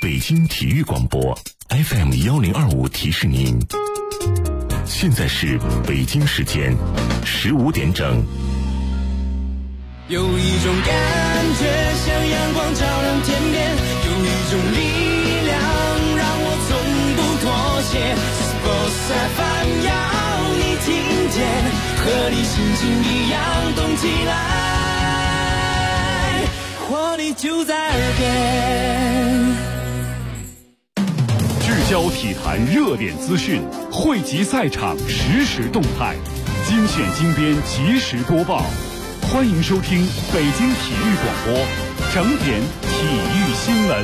北京体育广播 FM1025提示您，现在是北京时间15点整。 有一种感觉像阳光照亮天边，有一种力量让我从不妥协。Sports FM 要你听见，和你心情一样动起来，活力就在耳边。 聚焦体坛热点资讯，汇集赛场实时动态，精选精编即时播报。欢迎收听北京体育广播整点体育新闻。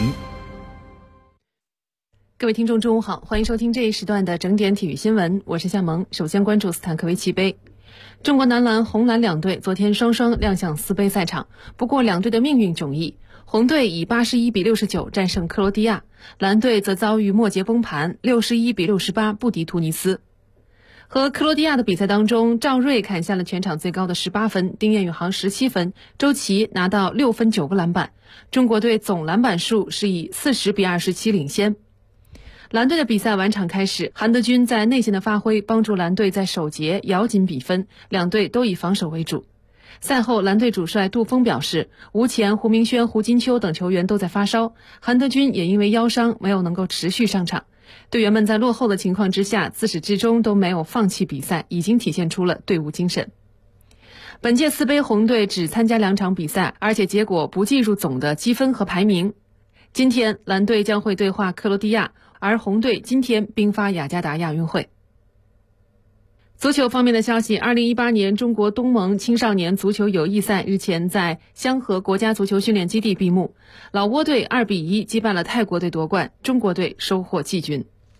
各位听众中午好，欢迎收听这一时段的整点体育新闻，我是夏萌。首先关注斯坦科维奇杯。中国男篮、红蓝两队昨天双双亮相四杯赛场，不过两队的命运迥异，红队以81-69战胜克罗地亚，蓝队则遭遇末节崩盘，61-68不敌突尼斯。和克罗地亚的比赛当中，赵睿砍下了全场最高的18分，丁彦雨航17分，周琦拿到6分9个篮板。中国队总篮板数是以40-27领先。蓝队的比赛晚场开始，韩德君在内线的发挥帮助蓝队在首节咬紧比分，两队都以防守为主。赛后，蓝队主帅杜锋表示，吴前、胡明轩、胡金秋等球员都在发烧，韩德君也因为腰伤没有能够持续上场。队员们在落后的情况之下，自始至终都没有放弃比赛，已经体现出了队伍精神。本届四杯红队只参加2场比赛，而且结果不计入总的积分和排名。今天蓝队将会对话克罗地亚，而红队今天兵发雅加达亚运会。足球方面的消息，2018年中国东盟青少年足球友谊赛日前在香河国家足球训练基地闭幕，老挝队2-1击败了泰国队夺冠，中国队收获季军。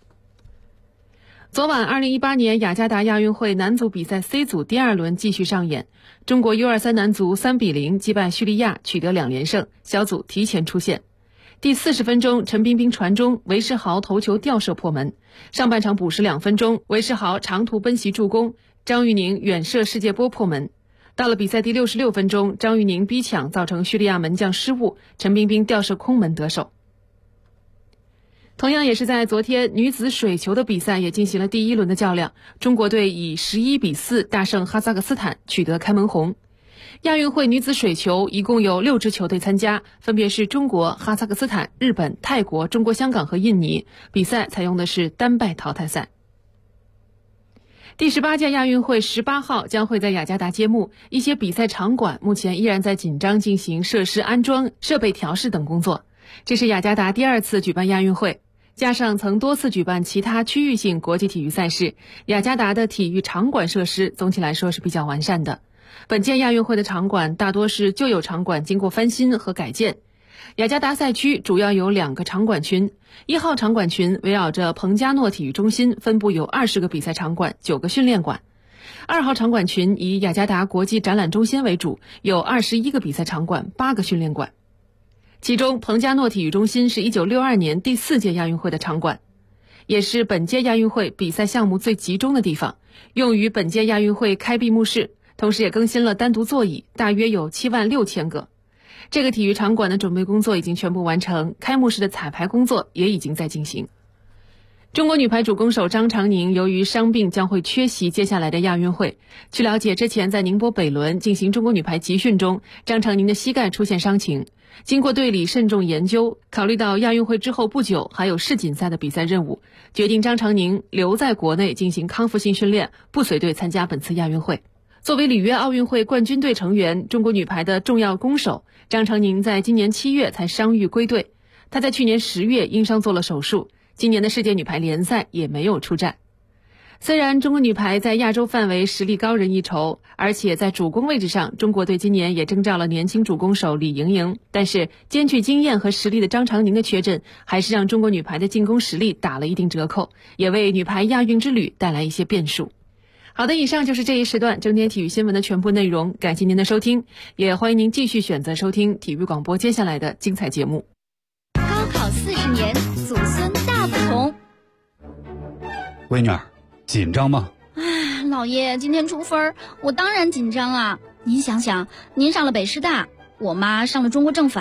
昨晚2018年雅加达亚运会男足比赛 C 组第2轮继续上演，中国 U23 男足3-0击败叙利亚，取得2连胜，小组提前出线。第40分钟，陈彬彬传中，韦世豪头球吊射破门。上半场补时2分钟，韦世豪长途奔袭助攻，张玉宁远射世界波破门。到了比赛第66分钟，张玉宁逼抢造成叙利亚门将失误，陈彬彬吊射空门得手。同样也是在昨天，女子水球的比赛也进行了第1轮的较量，中国队以11-4大胜哈萨克斯坦，取得开门红。亚运会女子水球一共有6支球队参加，分别是中国、哈萨克斯坦、日本、泰国、中国香港和印尼，比赛采用的是单败淘汰赛。第18届亚运会18号将会在雅加达揭幕，一些比赛场馆目前依然在紧张进行设施安装、设备调试等工作。这是雅加达第2次举办亚运会，加上曾多次举办其他区域性国际体育赛事，雅加达的体育场馆设施总体来说是比较完善的。本届亚运会的场馆大多是旧有场馆经过翻新和改建。雅加达赛区主要有2个场馆群，1号场馆群围绕着彭加诺体育中心，分布有20个比赛场馆、9个训练馆。2号场馆群以雅加达国际展览中心为主，有21个比赛场馆、8个训练馆。其中彭加诺体育中心是1962年第4届亚运会的场馆，也是本届亚运会比赛项目最集中的地方，用于本届亚运会开闭幕式，同时也更新了单独座椅，大约有76000个。这个体育场馆的准备工作已经全部完成，开幕式的彩排工作也已经在进行。中国女排主攻手张常宁由于伤病将会缺席接下来的亚运会。据了解，之前在宁波北仑进行中国女排集训中，张常宁的膝盖出现伤情。经过队里慎重研究，考虑到亚运会之后不久还有世锦赛的比赛任务，决定张常宁留在国内进行康复性训练，不随队参加本次亚运会。作为里约奥运会冠军队成员，中国女排的重要攻手，张常宁在今年7月才伤愈归队。她在去年10月因伤做了手术，今年的世界女排联赛也没有出战。虽然中国女排在亚洲范围实力高人一筹，而且在主攻位置上，中国队今年也征召了年轻主攻手李盈莹，但是兼具经验和实力的张常宁的缺阵，还是让中国女排的进攻实力打了一定折扣，也为女排亚运之旅带来一些变数。好的，以上就是这一时段整点体育新闻的全部内容，感谢您的收听，也欢迎您继续选择收听体育广播接下来的精彩节目。 高考40年，祖孙大不同。 闺女儿，紧张吗？ 唉，老爷，今天出分，我当然紧张啊。您想想，您上了北师大，我妈上了中国政法，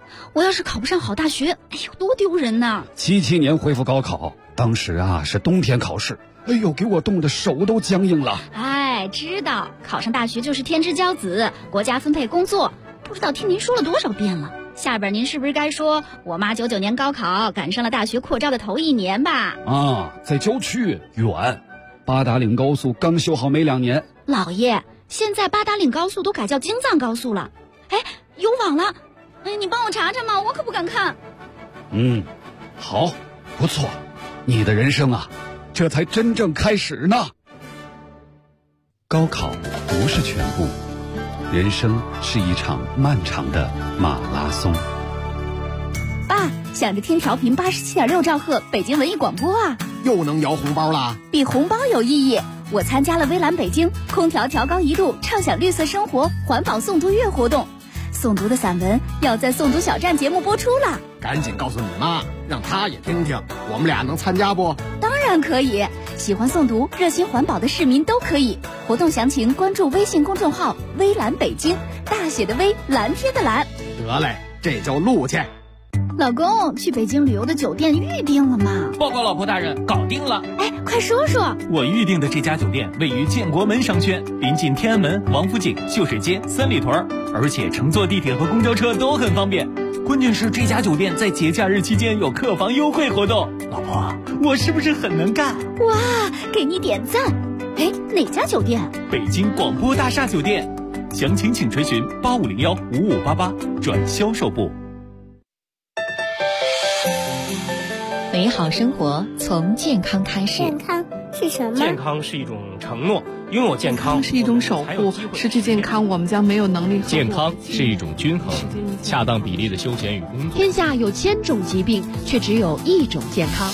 我要是考不上好大学，哎呦，多丢人呐 ！77年恢复高考，当时啊是冬天考试，哎呦，给我冻得手都僵硬了。 哎，知道考上大学就是天之骄子，国家分配工作，不知道听您说了多少遍了。下边您是不是该说我妈99年高考赶上了大学扩招的头1年吧？ 啊，在郊区远，八达岭高速刚修好没2年。 老爷，现在八达岭高速都改叫京藏高速了。哎，有网了，哎，你帮我查查嘛，我可不敢看。 好，不错，你的人生啊，这才真正开始呢。高考不是全部，人生是一场漫长的马拉松。 爸，想着听调频87.6兆赫北京文艺广播啊， 又能摇红包啦？ 比红包有意义。我参加了微蓝北京空调调高1度畅享绿色生活环保诵读月活动，诵读的散文要在诵读小站节目播出了。 赶紧告诉你妈，让她也听听，我们俩能参加不？ 当然可以，喜欢诵读热心环保的市民都可以。活动详情关注微信公众号微蓝北京，大写的微，蓝天的蓝。 得嘞，这就录去。 老公，去北京旅游的酒店预定了吗？ 报告老婆大人，搞定了。 哎，快说说。 我预定的这家酒店位于建国门商圈，临近天安门、王府井、秀水街、三里屯，而且乘坐地铁和公交车都很方便。关键是这家酒店在节假日期间有客房优惠活动。老婆，我是不是很能干？ 哇，给你点赞。哎，哪家酒店？ 北京广播大厦酒店。详情请垂询85015588转销售部。 美好生活从健康开始。 健康是什么？ 健康是一种承诺，拥有健康是一种守护，失去健康我们将没有能力。 健康是一种均衡，恰当比例的休闲与工作。 天下有1000种疾病，却只有1种健康。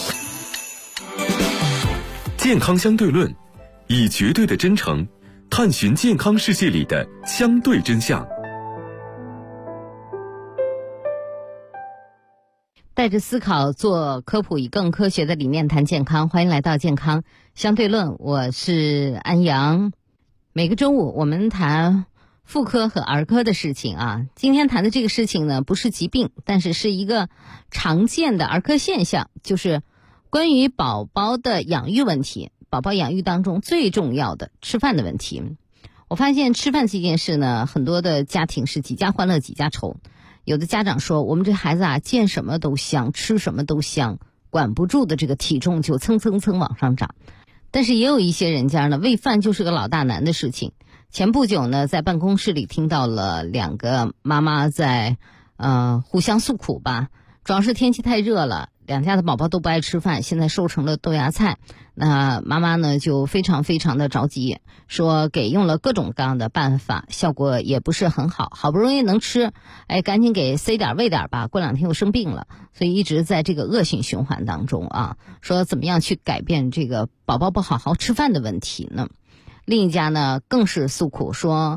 健康相对论，以绝对的真诚探寻健康世界里的相对真相。 带着思考做科普，以更科学的理念谈健康。欢迎来到健康相对论，我是安阳。每个周五我们谈妇科和儿科的事情啊。今天谈的这个事情呢，不是疾病，但是是一个常见的儿科现象，就是关于宝宝的养育问题。宝宝养育当中最重要的吃饭的问题。我发现吃饭这件事呢，很多的家庭是几家欢乐几家愁。有的家长说，我们这孩子啊，见什么都香，吃什么都香，管不住的这个体重就蹭蹭蹭往上涨。但是也有一些人家呢，喂饭就是个老大难的事情。前不久呢，在办公室里听到了2个妈妈在互相诉苦吧。主要是天气太热了，2家的宝宝都不爱吃饭，现在瘦成了豆芽菜。那妈妈呢就非常非常的着急，说给用了各种各样的办法，效果也不是很好。好不容易能吃，哎，赶紧给塞点喂点吧，过2天又生病了，所以一直在这个恶性循环当中啊。说怎么样去改变这个宝宝不好好吃饭的问题呢？另一家呢更是诉苦说，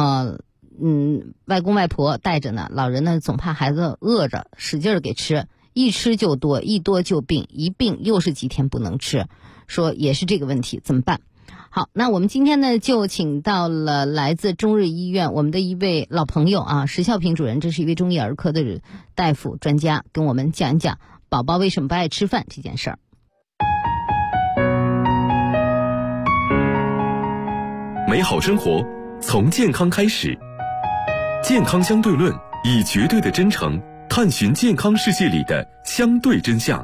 外公外婆带着呢，老人呢总怕孩子饿着，使劲儿给吃，一吃就多，一多就病，一病又是几天不能吃，说也是这个问题，怎么办？好，那我们今天呢就请到了来自中日医院我们的一位老朋友啊，石孝平主任，这是一位中医儿科的大夫专家，跟我们讲一讲宝宝为什么不爱吃饭这件事儿。 美好生活从健康开始，健康相对论，以绝对的真诚探寻健康世界里的相对真相。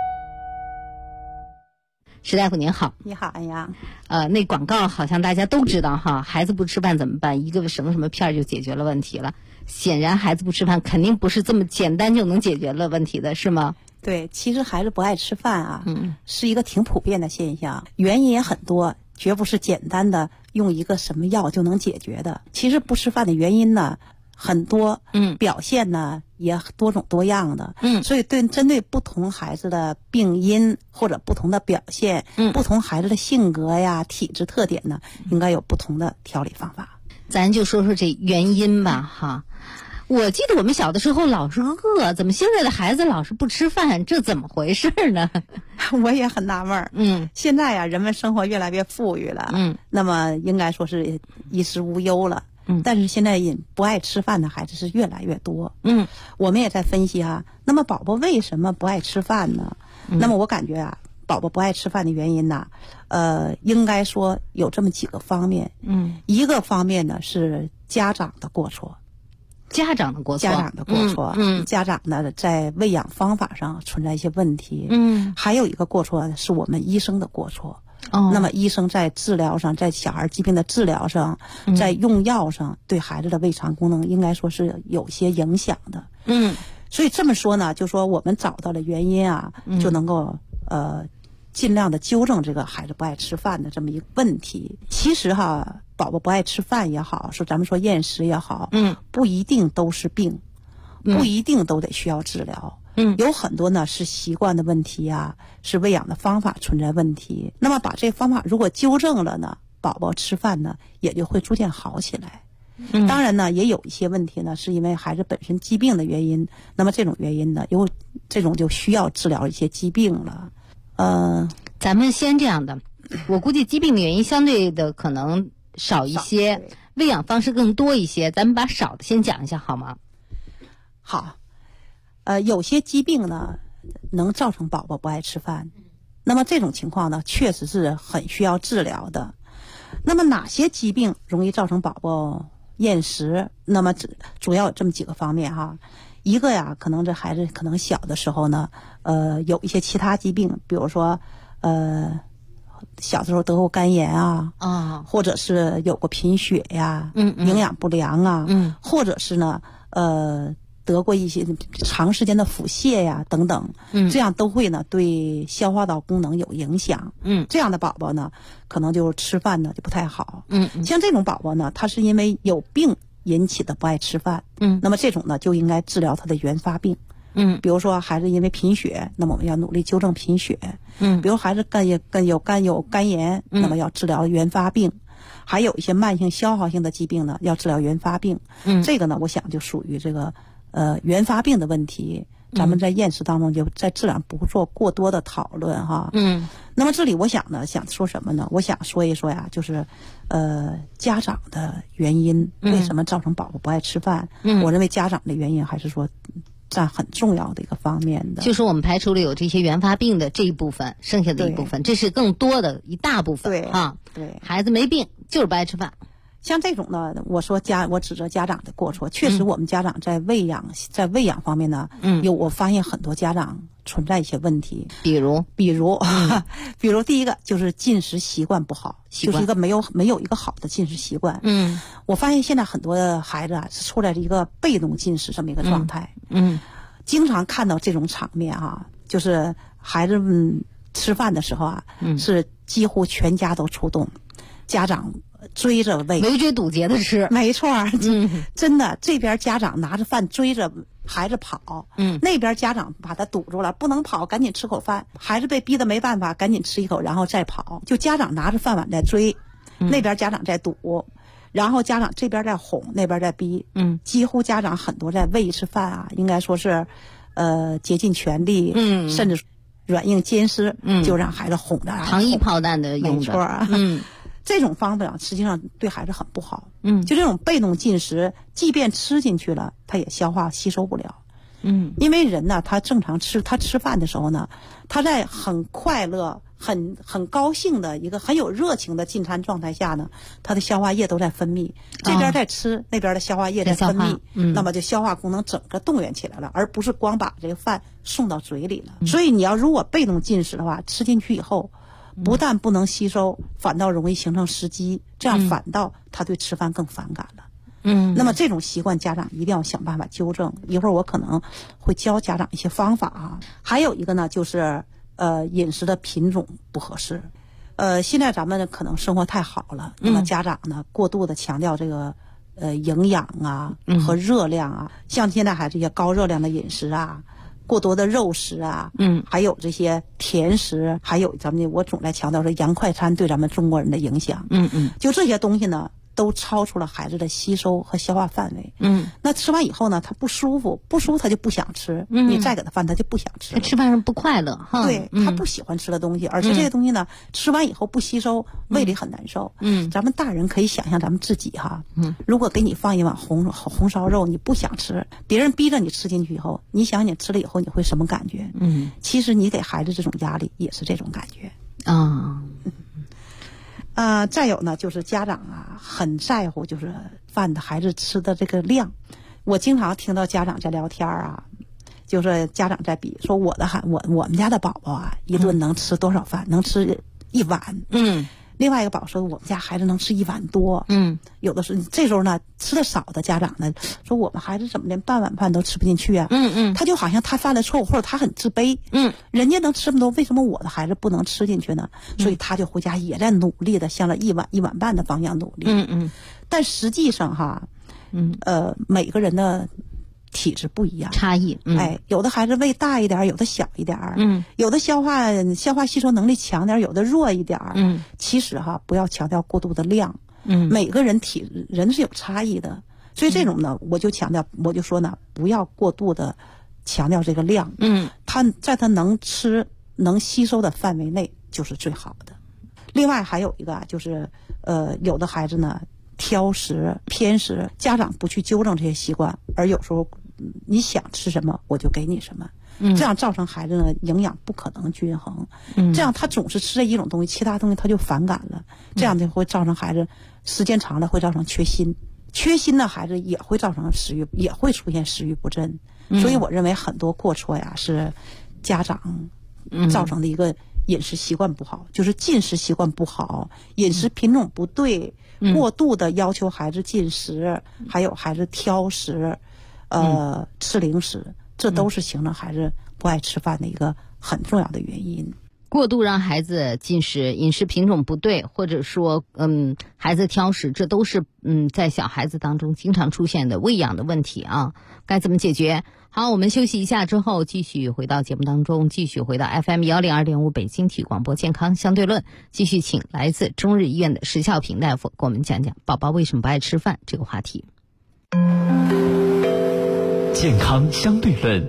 石大夫您好。 你好，安阳。 那广告好像大家都知道哈，孩子不吃饭怎么办？一个什么什么片就解决了问题了。显然孩子不吃饭肯定不是这么简单就能解决了问题的，是吗？ 对，其实孩子不爱吃饭啊，是一个挺普遍的现象，原因也很多，绝不是简单的用一个什么药就能解决的。其实不吃饭的原因呢很多，表现呢也多种多样的，所以针对不同孩子的病因或者不同的表现，不同孩子的性格呀、体质特点呢，应该有不同的调理方法。 咱就说说这原因吧，哈。我记得我们小的时候老是饿，怎么现在的孩子老是不吃饭？这怎么回事呢？ 我也很纳闷儿。现在呀，人们生活越来越富裕了，那么应该说是衣食无忧了。 但是现在不爱吃饭的孩子是越来越多。我们也在分析啊，那么宝宝为什么不爱吃饭呢？那么我感觉啊，宝宝不爱吃饭的原因呢，应该说有这么几个方面。一个方面呢是家长的过错。家长的过错，家长呢在喂养方法上存在一些问题。还有一个过错是我们医生的过错。那么医生在治疗上，在小孩疾病的治疗上，在用药上，对孩子的胃肠功能应该说是有些影响的。所以这么说呢，就说我们找到了原因啊，就能够尽量的纠正这个孩子不爱吃饭的这么一个问题。其实哈，宝宝不爱吃饭也好，说咱们说厌食也好，不一定都是病，不一定都得需要治疗。有很多呢是习惯的问题啊，是喂养的方法存在问题。那么把这方法如果纠正了呢，宝宝吃饭呢也就会逐渐好起来。当然呢，也有一些问题呢是因为孩子本身疾病的原因，那么这种原因呢，有这种就需要治疗一些疾病了。 咱们先这样的，我估计疾病的原因相对的可能少一些，喂养方式更多一些，咱们把少的先讲一下好吗？ 好。有些疾病呢能造成宝宝不爱吃饭，那么这种情况呢确实是很需要治疗的。那么哪些疾病容易造成宝宝厌食？那么主要有这么几个方面哈。一个呀，可能这孩子可能小的时候呢，有一些其他疾病，比如说小的时候得过肝炎啊，或者是有过贫血呀，营养不良啊，或者是呢得过一些长时间的腹泻呀等等，这样都会呢对消化道功能有影响。这样的宝宝呢，可能就吃饭呢就不太好。像这种宝宝呢，他是因为有病引起的不爱吃饭。那么这种呢就应该治疗他的原发病。比如说孩子因为贫血，那么我们要努力纠正贫血。比如孩子有肝炎，那么要治疗原发病。还有一些慢性消耗性的疾病呢，要治疗原发病。这个呢，我想就属于这个原发病的问题。咱们在厌食当中就在治疗不做过多的讨论哈。那么这里我想说什么呢？我想说一说呀，就是家长的原因，为什么造成宝宝不爱吃饭？我认为家长的原因还是说占很重要的一个方面的。 就是我们排除了有这些原发病的这一部分，剩下的一部分，这是更多的一大部分。对，孩子没病就是不爱吃饭。 像这种呢，我指责家长的过错，确实我们家长在喂养方面呢，我发现很多家长存在一些问题。比如第一个就是进食习惯不好，就是一个没有一个好的进食习惯。我发现现在很多的孩子啊是处在一个被动进食这么一个状态。经常看到这种场面啊，就是孩子们吃饭的时候啊，是几乎全家都出动，家长追着喂， 围追堵截的吃。 没错，真的，这边家长拿着饭追着孩子跑，那边家长把他堵住了，不能跑，赶紧吃口饭。孩子被逼得没办法，赶紧吃一口，然后再跑。就家长拿着饭碗在追，那边家长在堵，然后家长这边在哄，那边在逼。几乎家长很多在喂一次饭啊，应该说是竭尽全力，甚至软硬兼施，就让孩子哄着， 糖衣炮弹的用着。没错。这种方法实际上对孩子很不好。就这种被动进食，即便吃进去了，他也消化吸收不了。因为人呢，他正常吃饭的时候呢，他在很快乐、很高兴的一个很有热情的进餐状态下呢，他的消化液都在分泌，这边在吃，那边的消化液在分泌，那么就消化功能整个动员起来了，而不是光把这个饭送到嘴里了。所以你要如果被动进食的话，吃进去以后，不但不能吸收，反倒容易形成食积，这样反倒他对吃饭更反感了。那么这种习惯家长一定要想办法纠正。一会儿我可能会教家长一些方法啊。还有一个呢，就是饮食的品种不合适。现在咱们可能生活太好了，那么家长呢过度的强调这个营养啊和热量啊，像现在还这些高热量的饮食啊，过多的肉食啊，还有这些甜食，还有我总在强调说洋快餐对咱们中国人的影响。就这些东西呢， 都超出了孩子的吸收和消化范围。那吃完以后呢，他不舒服他就不想吃。你再给他饭，他就不想吃。 他吃饭上不快乐哈。 对，他不喜欢吃的东西，而且这些东西呢，吃完以后不吸收，胃里很难受。咱们大人可以想象咱们自己哈。如果给你放一碗红烧肉，你不想吃，别人逼着你吃进去以后，你想你吃了以后你会什么感觉？其实你给孩子这种压力也是这种感觉啊。再有呢，就是家长啊很在乎就是饭的孩子吃的这个量。我经常听到家长在聊天啊，就是家长在比说我们家的宝宝啊，一顿能吃多少饭？能吃1碗。另外一个宝宝说我们家孩子能吃1碗多。有的是这时候呢，吃的少的家长呢说我们孩子怎么连半碗饭都吃不进去啊？他就好像他犯了错误，或者他很自卑。人家能吃这么多，为什么我的孩子不能吃进去呢？所以他就回家也在努力的向着1碗半的方向努力。但实际上哈，每个人的体质不一样， 差异。 有的孩子胃大一点，有的小一点。有的消化吸收能力强点，有的弱一点。其实哈，不要强调过度的量。每个人人是有差异的，所以这种呢，我就说呢，不要过度的强调这个量。他在他能吃能吸收的范围内就是最好的。另外还有一个就是有的孩子呢挑食偏食，家长不去纠正这些习惯，而有时候你想吃什么我就给你什么。这样造成孩子呢营养不可能均衡。这样他总是吃这一种东西，其他东西他就反感了。这样就会造成孩子时间长了会造成缺锌的孩子也会造成也会出现食欲不振。所以我认为很多过错呀是家长造成的一个饮食习惯不好，就是进食习惯不好，饮食品种不对，过度的要求孩子进食，还有孩子挑食，吃零食，这都是形成孩子不爱吃饭的一个很重要的原因。 过度让孩子进食，饮食品种不对，或者说孩子挑食，这都是在小孩子当中经常出现的喂养的问题啊，该怎么解决？好，我们休息一下之后继续回到节目当中，继续回到 FM 102.5北京体育广播健康相对论，继续请来自中日医院的石孝平大夫给我们讲讲宝宝为什么不爱吃饭这个话题。 健康相对论，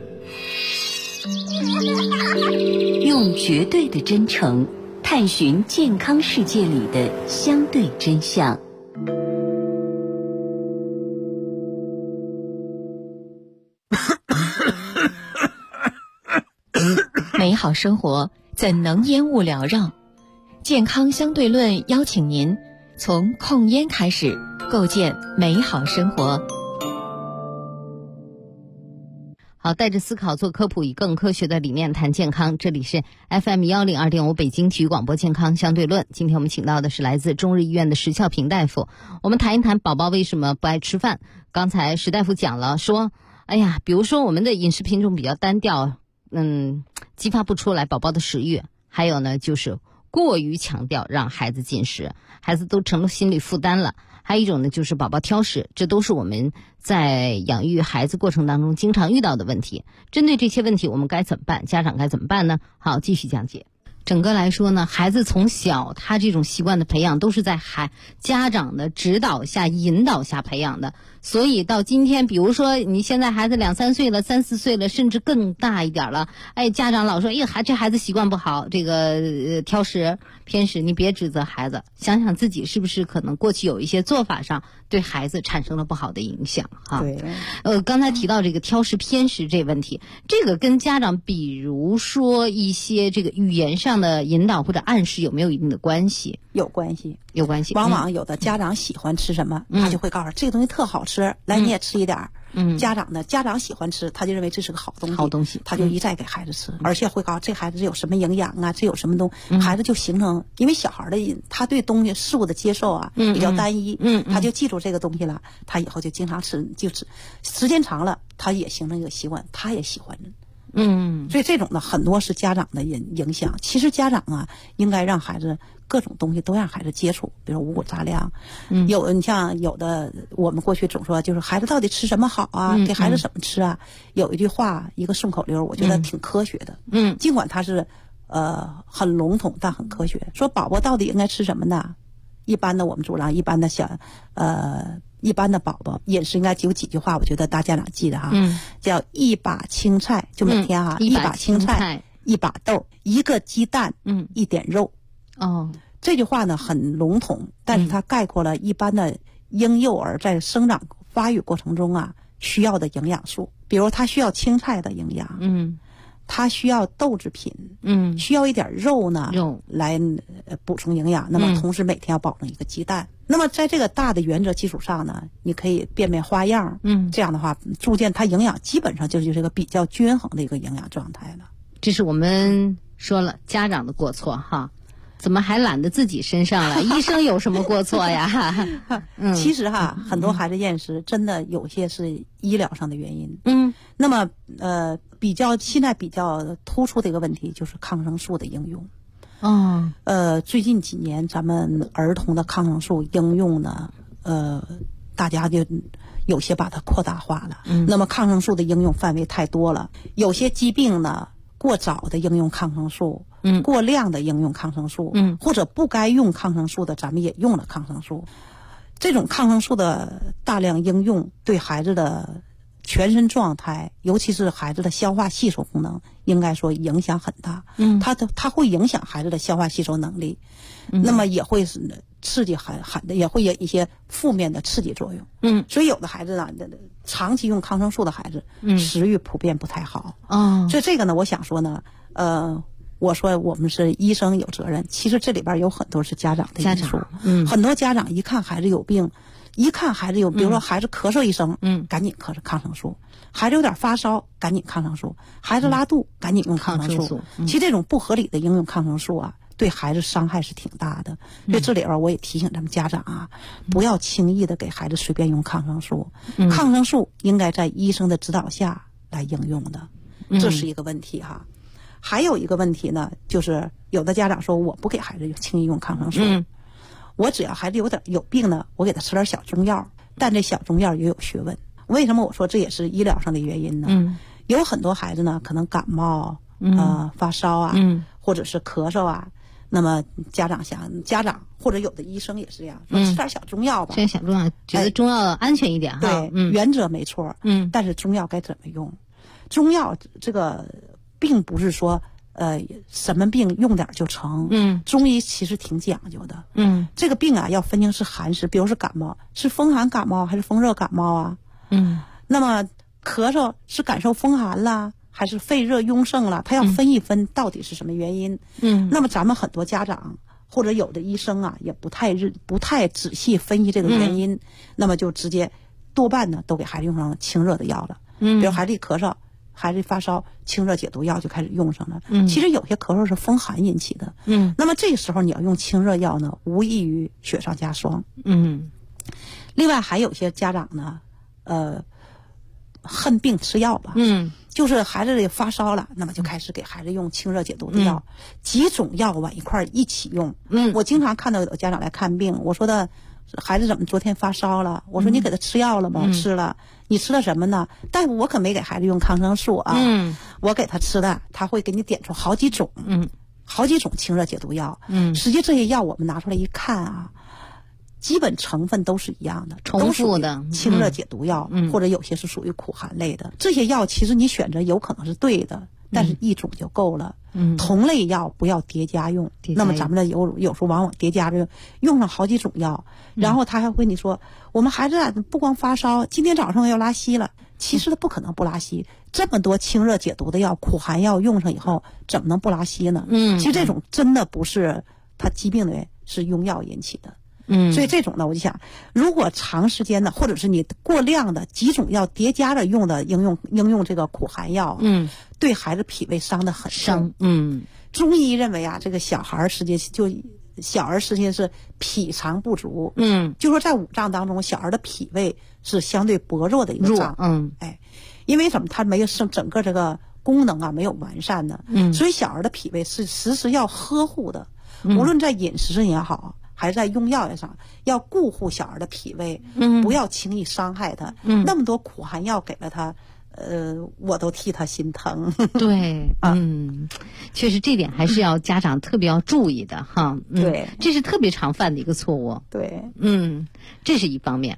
用绝对的真诚探寻健康世界里的相对真相。 美好生活怎能烟雾缭绕？健康相对论邀请您从控烟开始，构建美好生活。 好，带着思考做科普，以更科学的理念谈健康。这里是 FM 102.5北京体育广播健康相对论。今天我们请到的是来自中日医院的石孝平大夫，我们谈一谈宝宝为什么不爱吃饭。刚才石大夫讲了说，比如说我们的饮食品种比较单调，激发不出来宝宝的食欲，还有呢就是过于强调让孩子进食，孩子都成了心理负担了。还有一种呢就是宝宝挑食，这都是我们在养育孩子过程当中经常遇到的问题。针对这些问题我们该怎么办？家长该怎么办呢？好，继续讲解。整个来说呢，孩子从小他这种习惯的培养都是在家长的指导下引导下培养的，所以到今天比如说你现在孩子2、3岁了3、4岁了，甚至更大一点了，家长老说这孩子习惯不好，这个挑食偏食，你别指责孩子，想想自己是不是可能过去有一些做法上对孩子产生了不好的影响哈。 对。 刚才提到这个挑食偏食这问题，这个跟家长比如说一些这个语言上的引导或者暗示有没有一定的关系？ 有关系。 往往有的家长喜欢吃什么，他就会告诉这个东西特好吃，来你也吃一点。家长喜欢吃，他就认为这是个好东西，他就一再给孩子吃，而且会告诉这孩子有什么营养啊，这有什么孩子就形成，因为小孩的他对东西事物的接受啊比较单一，他就记住这个东西了，他以后就经常吃，就吃，时间长了他也形成一个习惯，他也喜欢。所以这种呢很多是家长的影响。其实家长啊应该让孩子各种东西都让孩子接触，比如五谷杂粮。你像有的我们过去总说就是孩子到底吃什么好啊，给孩子怎么吃啊。有一句话一个顺口溜我觉得挺科学的，尽管它是很笼统但很科学。说宝宝到底应该吃什么呢？ 一般的我们主张一般的一般的宝宝饮食应该有几句话，我觉得大家长记得哈，叫一把青菜，就每天哈，一把青菜，一把豆，一个鸡蛋，一点肉。 哦， 这句话呢很笼统，但是它概括了一般的婴幼儿在生长发育过程中啊需要的营养素，比如他需要青菜的营养，他需要豆制品，需要一点肉呢，来补充营养。那么同时每天要保证一个鸡蛋。那么在这个大的原则基础上呢，你可以变变花样，这样的话逐渐它营养基本上就是一个比较均衡的一个营养状态了。 这是我们说了家长的过错哈。怎么还揽得自己身上了？医生有什么过错呀？ 其实哈，很多孩子厌食真的有些是医疗上的原因。那么现在比较突出的一个问题就是抗生素的应用。最近几年咱们儿童的抗生素应用呢，大家就有些把它扩大化了。那么抗生素的应用范围太多了，有些疾病呢过早的应用抗生素，过量的应用抗生素，或者不该用抗生素的咱们也用了抗生素。这种抗生素的大量应用对孩子的全身状态，尤其是孩子的消化吸收功能，应该说影响很大。它会影响孩子的消化吸收能力，那么也会刺激也会有一些负面的刺激作用。所以有的孩子呢，长期用抗生素的孩子，食欲普遍不太好。所以这个呢，我想说呢，我说我们是医生有责任，其实这里边有很多是家长的因素。很多家长一看孩子有病，比如说孩子咳嗽一声，赶紧咳抗生素；孩子有点发烧，赶紧抗生素；孩子拉肚，赶紧用抗生素。其实这种不合理的应用抗生素啊，对孩子伤害是挺大的。所以这里边我也提醒咱们家长啊，不要轻易的给孩子随便用抗生素。抗生素应该在医生的指导下来应用的，这是一个问题哈。还有一个问题呢，就是有的家长说我不给孩子轻易用抗生素，我只要孩子有病呢，我给他吃点小中药，但这小中药也有学问。为什么我说这也是医疗上的原因呢？有很多孩子呢可能感冒发烧啊，或者是咳嗽啊，那么家长或者有的医生也是这样说，吃点小中药吧， 吃点小中药，觉得中药安全一点哈。 对，原则没错，但是中药该怎么用？中药这个并不是说什么病用点就成。中医其实挺讲究的。这个病啊要分清是寒湿，比如是感冒，是风寒感冒还是风热感冒啊？那么咳嗽是感受风寒了还是肺热壅盛了？他要分一分到底是什么原因。那么咱们很多家长或者有的医生啊也不太仔细分析这个原因，那么就直接多半呢都给孩子用上清热的药了。比如孩子一咳嗽，孩子发烧，清热解毒药就开始用上了。其实有些咳嗽是风寒引起的。那么这个时候你要用清热药呢，无异于雪上加霜。另外还有些家长呢，恨病吃药吧。就是孩子发烧了，那么就开始给孩子用清热解毒的药，几种药往一块一起用。我经常看到有家长来看病，我说的孩子怎么昨天发烧了？我说你给他吃药了吗？吃了。你吃了什么呢？大夫，我可没给孩子用抗生素啊。我给他吃的，他会给你点出好几种清热解毒药。实际这些药我们拿出来一看啊，基本成分都是一样的， 重复的清热解毒药，或者有些是属于苦寒类的。这些药其实你选择有可能是对的，但是一种就够了。同类药不要叠加用。那么咱们的有时候往往叠加着用上好几种药，然后他还会跟你说，我们孩子不光发烧，今天早上要拉稀了。其实他不可能不拉稀，这么多清热解毒的药、苦寒药用上以后，怎么能不拉稀呢？其实这种真的不是他疾病的，是用药引起的。所以这种呢，我就想，如果长时间的，或者是你过量的几种药叠加着用的应用这个苦寒药，对孩子脾胃伤得很深。中医认为啊，这个小儿时间是脾肠不足。就说在五脏当中，小儿的脾胃是相对薄弱的一个脏。因为什么？他没有整个这个功能啊没有完善的。所以小儿的脾胃是时时要呵护的，无论在饮食上也好，还是在用药也上，要顾护小儿的脾胃，不要轻易伤害他。那么多苦寒药给了他， 我都替他心疼。 对，确实这点还是要家长特别要注意的哈。 对， 这是特别常犯的一个错误。 对， 这是一方面。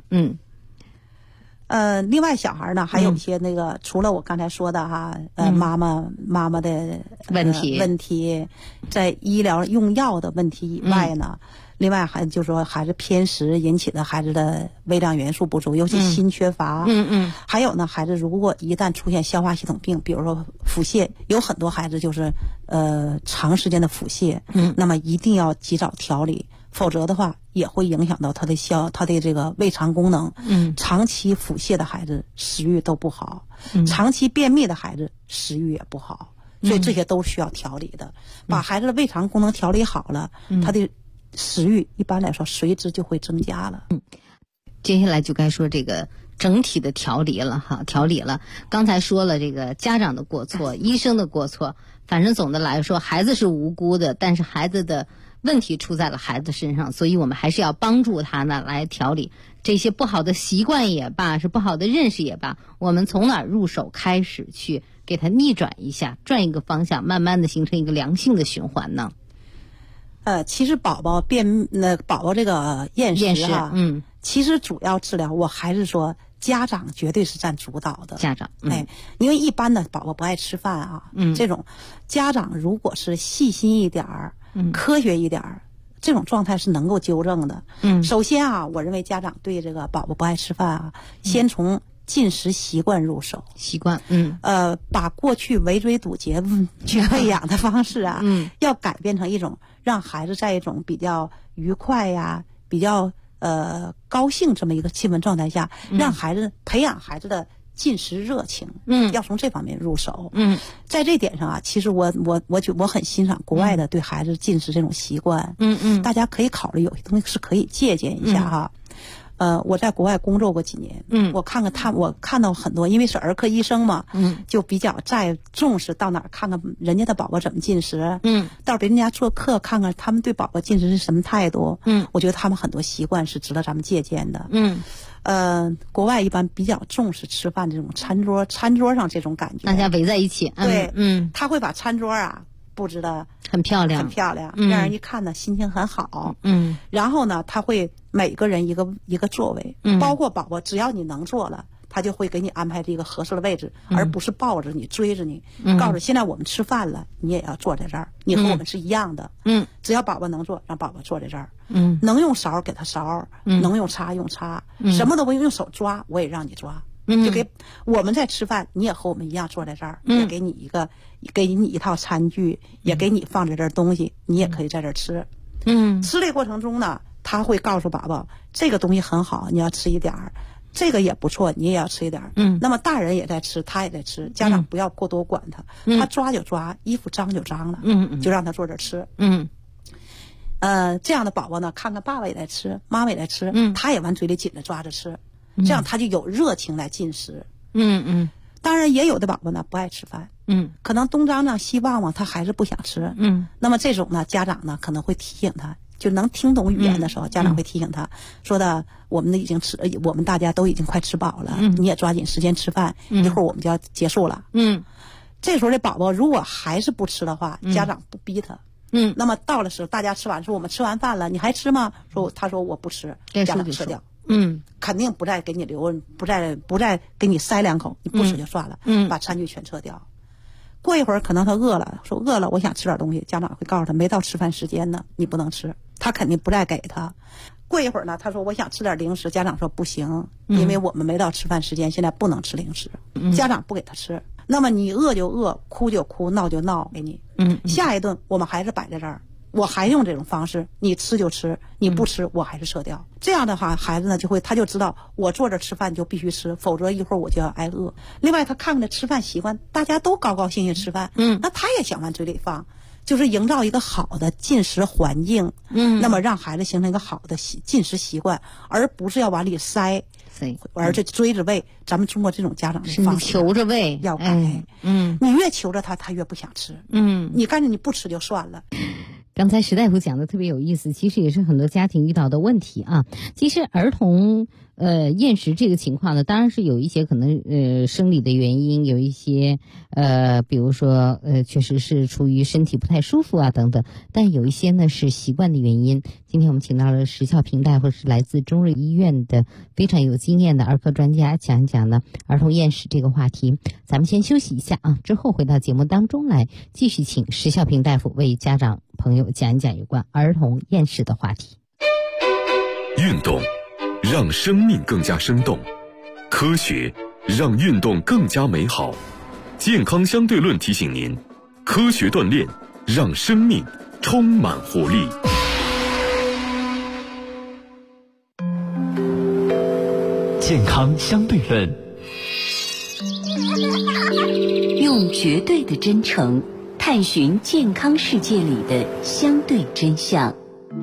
另外小孩呢还有一些那个，除了我刚才说的哈，妈妈的问题，在医疗用药的问题以外呢。另外还就是说孩子偏食引起的孩子的微量元素不足，尤其锌缺乏。还有呢，孩子如果一旦出现消化系统病，比如说腹泻，有很多孩子就是长时间的腹泻，那么一定要及早调理，否则的话也会影响到他的这个胃肠功能。长期腹泻的孩子食欲都不好，长期便秘的孩子食欲也不好，所以这些都需要调理的。把孩子的胃肠功能调理好了，他的食欲一般来说随之就会增加了。 接下来就该说这个整体的调理了。刚才说了这个家长的过错，医生的过错，反正总的来说孩子是无辜的，但是孩子的问题出在了孩子身上，所以我们还是要帮助他呢来调理这些不好的习惯也罢，是不好的认识也罢，我们从哪儿入手开始去给他逆转一下，转一个方向，慢慢的形成一个良性的循环呢？ 其实宝宝这个厌食哈，其实主要治疗我还是说家长绝对是占主导的。 家长， 因为一般的宝宝不爱吃饭啊，这种家长如果是细心一点儿，科学一点儿，这种状态是能够纠正的。首先啊，我认为家长对这个宝宝不爱吃饭啊，先从进食习惯入手。把过去围追堵截去喂养的方式啊，要改变成一种让孩子在一种比较愉快呀、比较高兴这么一个气氛状态下，让孩子培养孩子的进食热情。要从这方面入手。在这点上啊，其实我很欣赏国外的对孩子进食这种习惯。大家可以考虑有些东西是可以借鉴一下哈。我在国外工作过几年，我看到很多，因为是儿科医生嘛，就比较重视到哪儿看看人家的宝宝怎么进食，到别人家做客看看他们对宝宝进食是什么态度，我觉得他们很多习惯是值得咱们借鉴的。国外一般比较重视吃饭这种餐桌上这种感觉， 大家围在一起， 对，他会把餐桌啊布置的很漂亮， 让人一看呢心情很好。然后呢，他会每个人一个座位，包括宝宝，只要你能坐了，他就会给你安排这个合适的位置，而不是抱着你追着你，告诉现在我们吃饭了，你也要坐在这儿，你和我们是一样的。只要宝宝能坐，让宝宝坐在这儿。能用勺给他勺，能用叉用叉，什么都不用手抓，我也让你抓。就给我们在吃饭，你也和我们一样坐在这儿，也给你一套餐具，也给你放在这儿东西，你也可以在这儿吃。吃的过程中呢，他会告诉宝宝这个东西很好，你要吃一点儿，这个也不错，你也要吃一点儿。那么大人也在吃，他也在吃，家长不要过多管他，他抓就抓，衣服脏就脏了，就让他坐这儿吃。这样的宝宝呢，看看爸爸也在吃，妈妈也在吃，他也往嘴里紧着抓着吃。这样他就有热情来进食。当然也有的宝宝呢不爱吃饭，可能东张张西望望，他还是不想吃。那么这种呢，家长呢可能会提醒他，就能听懂语言的时候，家长会提醒他说的，我们大家都已经快吃饱了，你也抓紧时间吃饭，一会儿我们就要结束了。这时候这宝宝如果还是不吃的话，家长不逼他。那么到了时候大家吃完，说我们吃完饭了，你还吃吗？他说我不吃，家长吃掉。肯定不再给你留，不再给你塞两口，你不吃就算了，把餐具全撤掉。过一会儿可能他饿了，说饿了我想吃点东西，家长会告诉他没到吃饭时间呢，你不能吃，他肯定不再给他。过一会儿呢，他说我想吃点零食，家长说不行，因为我们没到吃饭时间，现在不能吃零食，家长不给他吃。那么你饿就饿，哭就哭，闹就闹，给你。下一顿我们还是摆在这儿，我还用这种方式，你吃就吃，你不吃我还是撤掉。这样的话，孩子呢他就知道我坐这吃饭就必须吃，否则一会儿我就要挨饿。另外他看看这吃饭习惯，大家都高高兴兴吃饭，那他也想往嘴里放，就是营造一个好的进食环境。那么让孩子形成一个好的进食习惯，而不是要往里塞，而且追着喂。咱们中国这种家长的方式求着喂要改。你越求着他越不想吃。你干脆你不吃就算了。 刚才石大夫讲的特别有意思，其实也是很多家庭遇到的问题啊。其实儿童厌食这个情况呢，当然是有一些可能生理的原因，有一些比如说确实是出于身体不太舒服啊等等，但有一些呢是习惯的原因。今天我们请到了石孝平大夫，是来自中瑞医院的非常有经验的儿科专家，讲一讲呢儿童厌食这个话题。咱们先休息一下啊，之后回到节目当中来，继续请石孝平大夫为家长朋友讲一讲有关儿童厌食的话题。 运动让生命更加生动，科学让运动更加美好。健康相对论提醒您，科学锻炼让生命充满活力。 健康相对论， 用绝对的真诚探寻健康世界里的相对真相。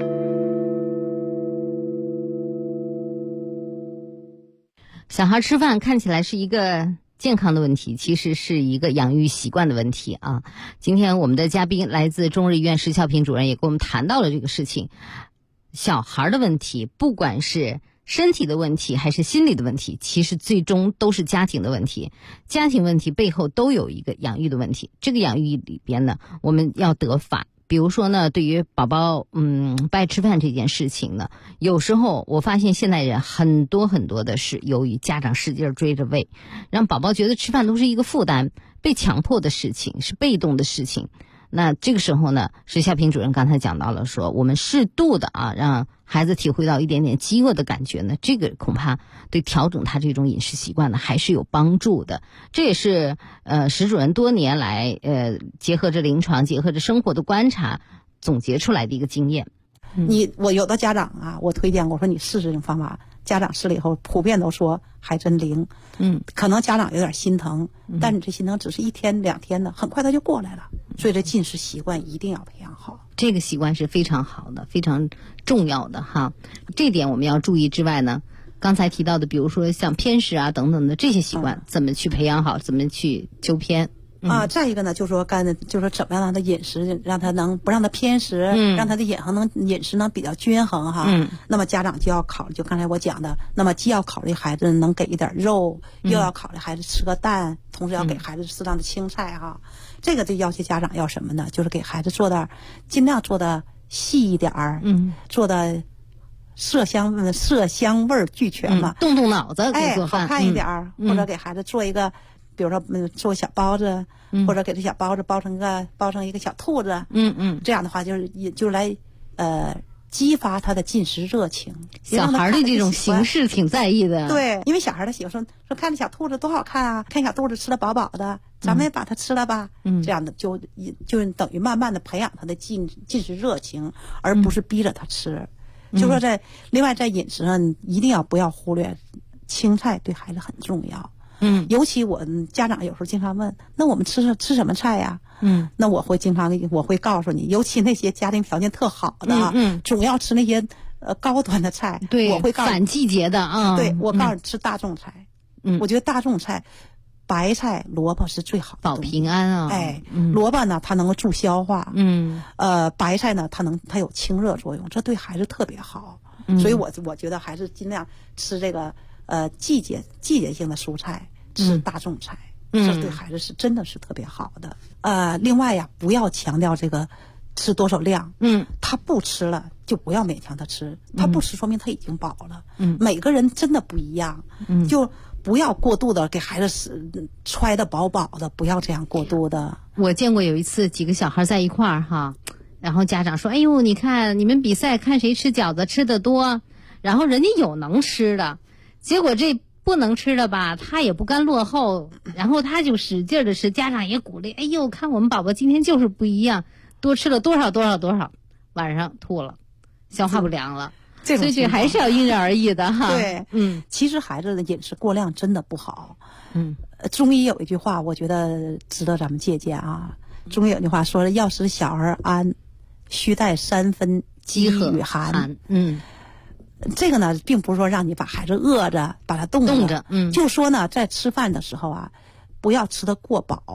小孩吃饭看起来是一个健康的问题，其实是一个养育习惯的问题啊。今天我们的嘉宾来自中日医院石孝平主任也跟我们谈到了这个事情。小孩的问题，不管是身体的问题还是心理的问题，其实最终都是家庭的问题。家庭问题背后都有一个养育的问题，这个养育里边呢，我们要得法。比如说呢，对于宝宝不爱吃饭这件事情呢，有时候我发现现代人很多的是由于家长使劲追着喂，让宝宝觉得吃饭都是一个负担，被强迫的事情，是被动的事情。那这个时候呢，石孝平主任刚才讲到了说，我们适度的让孩子体会到一点点饥饿的感觉呢，这个恐怕对调整他这种饮食习惯呢还是有帮助的。这也是石主任多年来结合着临床结合着生活的观察总结出来的一个经验。 我有的家长啊，我推荐我说你试试这种方法，家长试了以后普遍都说还真灵。可能家长有点心疼，但你这心疼只是1天2天的，很快他就过来了。所以这进食习惯一定要培养好， 这个习惯是非常好的，非常重要的哈。这点我们要注意之外呢，刚才提到的比如说像偏食啊等等的这些习惯，怎么去培养好，怎么去纠偏再一个呢，就是说怎么样让他饮食让他能不让他偏食，让他的饮食能比较均衡哈。那么家长就要考虑，就刚才我讲的，那么既要考虑孩子能给一点肉，又要考虑孩子吃个蛋，同时要给孩子适当的青菜哈。这个就要求家长要什么呢？就是给孩子尽量做的细一点儿，做的色香味俱全嘛， 动脑子给做饭， 好看一点儿，或者给孩子做一个。比如说做小包子，或者给这小包子包成一个小兔子，这样的话就是来激发他的进食热情。 小孩的这种形式挺在意的， 对，因为小孩的喜欢说看着小兔子多好看啊，看小兔子吃得饱饱的，咱们也把它吃了吧，这样的就等于慢慢的培养他的进食热情，而不是逼着他吃。就说另外在饮食上一定不要忽略青菜，对孩子很重要。尤其我家长有时候经常问，那我们吃什么菜呀？那我会告诉你，尤其那些家庭条件特好的，总要吃那些高端的菜， 对， 我会告诉你反季节的啊。 对，我告诉你吃大众菜。我觉得大众菜，白菜、萝卜是最好的， 保平安啊。 萝卜呢，它能够助消化。白菜呢，它有清热作用，这对孩子特别好。所以我觉得还是尽量吃这个季节性的蔬菜。吃大众菜，这对孩子是真的是特别好的。另外呀，不要强调这个吃多少量，他不吃了就不要勉强他吃，他不吃说明他已经饱了。每个人真的不一样，就不要过度的给孩子揣得饱饱的，不要这样过度的。 我见过有一次几个小孩在一块儿哈，然后家长说：“哎呦，你看你们比赛看谁吃饺子吃得多，然后人家有能吃的，结果这。”不能吃的吧，他也不甘落后，然后他就使劲的吃，家长也鼓励，哎呦，看我们宝宝今天就是不一样，多吃了多少，晚上吐了，消化不良了，所以这还是要因人而异的哈。 对，其实孩子的饮食过量真的不好。中医有一句话，我觉得值得咱们借鉴啊。中医有句话说，要使小儿安，须待3分饥与寒。这个呢，并不是说让你把孩子饿着，把他冻着，就说呢，在吃饭的时候啊，不要吃得过饱，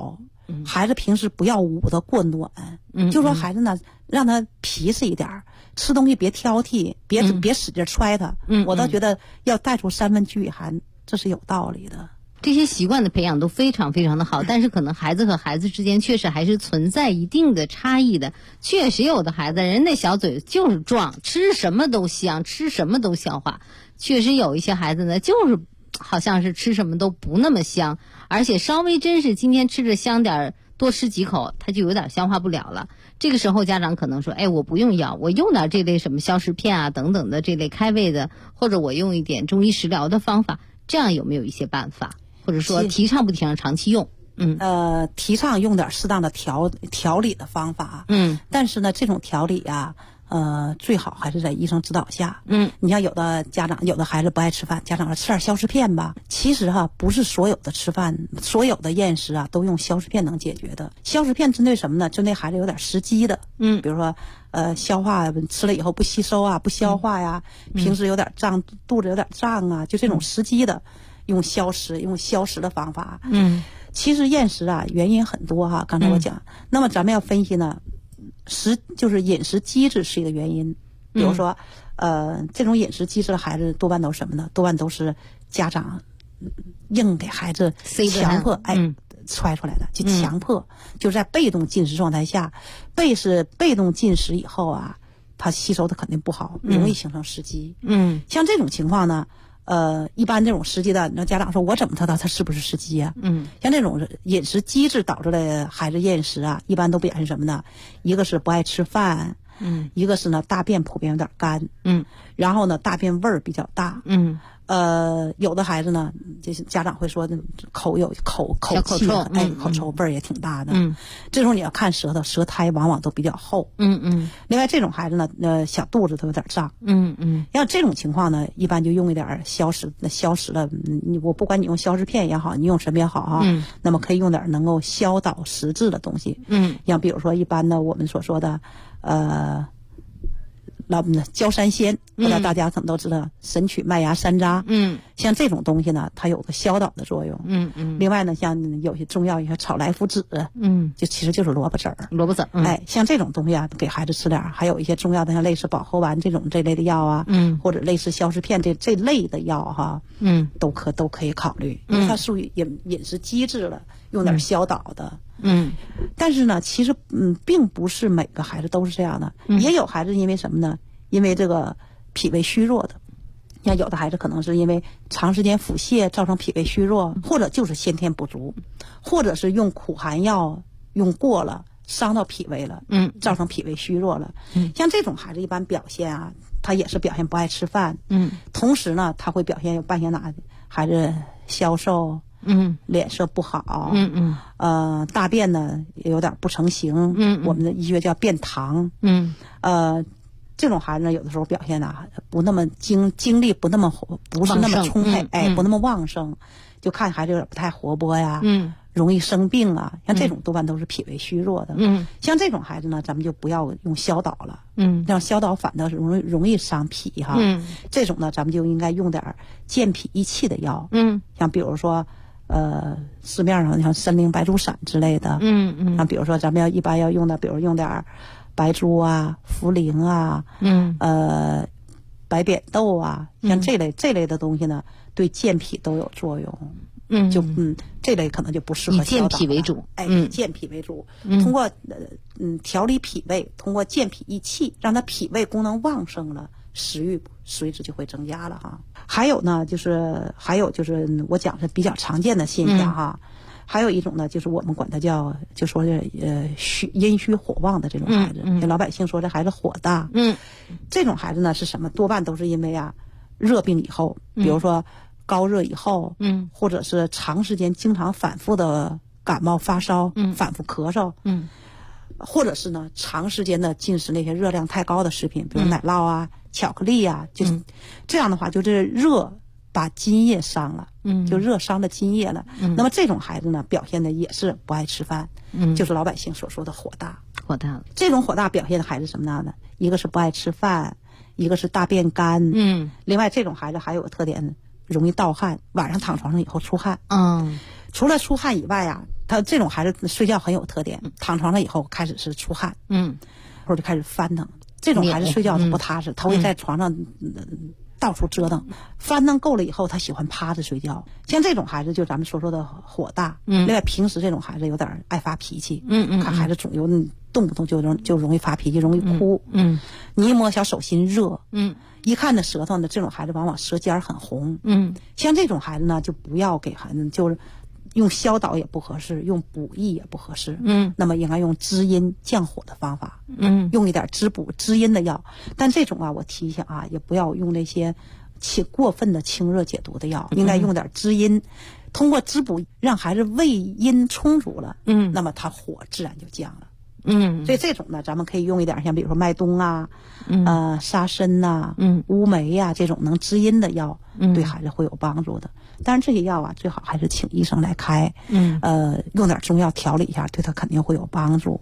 孩子平时不要捂得过暖，就说孩子呢，让他皮实一点，吃东西别挑剔，别使劲揣他。我倒觉得要带出3分居含，这是有道理的。 这些习惯的培养都非常非常的好，但是可能孩子和孩子之间确实还是存在一定的差异的。确实有的孩子人的小嘴就是壮，吃什么都香，吃什么都消化。确实有一些孩子呢，就是好像是吃什么都不那么香，而且稍微真是今天吃着香点，多吃几口他就有点消化不了了。这个时候家长可能说，哎，我不用药，我用点这类什么消食片啊等等的这类开胃的，或者我用一点中医食疗的方法，这样有没有一些办法？或者说提倡不提倡长期用？ 提倡用点适当的调理的方法。但是呢，这种调理啊，最好还是在医生指导下。你像有的家长，有的孩子不爱吃饭，家长说吃点消食片吧。其实不是所有的吃饭，所有的厌食啊，都用消食片能解决的。消食片针对什么呢？针对孩子有点食积的。比如说消化吃了以后不吸收啊，不消化呀，平时有点胀，肚子有点胀啊，就这种食积的。用消食的方法。其实厌食啊原因很多哈，刚才我讲。那么咱们要分析呢，就是饮食机制是一个原因。比如说这种饮食机制的孩子多半都是什么呢？多半都是家长硬给孩子强迫揣出来的，就强迫，就是在被动进食状态下，被动进食以后啊，他吸收的肯定不好，容易形成食积。像这种情况呢，一般这种食积的，那家长说我怎么知道他是不是食积啊？像这种饮食机制导致的孩子厌食啊，一般都表现什么呢？一个是不爱吃饭，一个是呢大便普遍有点干，然后呢大便味儿比较大，有的孩子呢，就是家长会说口气，口臭味儿也挺大的。这时候你要看舌头，舌苔往往都比较厚。另外这种孩子呢，小肚子都有点胀。要这种情况呢，一般就用一点消食的。我不管你用消食片也好，你用什么也好哈，那么可以用点能够消导实质的东西。像比如说一般的我们所说的焦山仙，不知道大家可能都知道，神曲麦芽山楂。像这种东西呢，它有个消导的作用。另外呢，像有些中药，有些炒莱菔子，就其实就是萝卜籽儿。像这种东西啊，给孩子吃点。还有一些中药的，像类似保和丸这类的药啊，或者类似消食片这类的药哈，都可以考虑，因为它属于饮食机制了，用点消导的。但是呢，其实并不是每个孩子都是这样的，也有孩子因为什么呢？因为这个脾胃虚弱的，像有的孩子可能是因为长时间腹泻造成脾胃虚弱，或者就是先天不足，或者是用苦寒药用过了，伤到脾胃了，造成脾胃虚弱了。像这种孩子一般表现啊，他也是表现不爱吃饭，同时呢，他会表现有半些哪孩子消瘦。脸色不好，大便呢也有点不成形，我们的医学叫便溏，这种孩子呢，有的时候表现啊不那么精力不是那么充沛，不那么旺盛，就看孩子有点不太活泼呀，容易生病啊，像这种多半都是脾胃虚弱的，像这种孩子呢，咱们就不要用消导了，让消导反倒是容易伤脾哈，这种呢，咱们就应该用点健脾益气的药，像比如说。市面上像参苓白术散之类的，像比如说咱们一般要用的，比如用点白术啊、茯苓啊，白扁豆啊，像这类的东西呢，对健脾都有作用。这类可能就不适合以健脾为主， 以健脾为主，通过调理脾胃，通过健脾益气，让它脾胃功能旺盛了，食欲随之就会增加了哈。还有就是我讲是比较常见的现象哈。还有一种呢，就是我们管它叫，就说是阴虚火旺的这种孩子，老百姓说这孩子火大。这种孩子呢是什么？多半都是因为啊热病以后，比如说高热以后，或者是长时间经常反复的感冒发烧，反复咳嗽，或者是呢长时间的进食那些热量太高的食品，比如奶酪啊、巧克力啊，就是这样的话，就是热把津液伤了，就热伤了津液了。那么这种孩子呢，表现的也是不爱吃饭，就是老百姓所说的火大。这种火大表现的孩子什么样的？一个是不爱吃饭，一个是大便干，另外这种孩子还有个特点，容易盗汗，晚上躺床上以后出汗。除了出汗以外啊， 他这种孩子睡觉很有特点，躺床上以后开始是出汗，或者就开始翻腾。这种孩子睡觉他不踏实，他会在床上到处折腾，翻腾够了以后，他喜欢趴着睡觉。像这种孩子，就咱们说的火大。另外，平时这种孩子有点爱发脾气。看孩子总有动不动就容易发脾气，容易哭。你一摸小手心热。一看那舌头呢，这种孩子往往舌尖很红。像这种孩子呢，就不要给孩子就是用消导也不合适，用补益也不合适。那么应该用滋阴降火的方法。用一点滋补滋阴的药。但这种啊，我提醒啊，也不要用那些过分的清热解毒的药，应该用点滋阴。通过滋补让孩子胃阴充足了，那么他火自然就降了。所以这种呢，咱们可以用一点像比如说麦冬啊，沙参呐，乌梅呀，这种能滋阴的药，对孩子会有帮助的。但是这些药啊，最好还是请医生来开，用点中药调理一下，对他肯定会有帮助。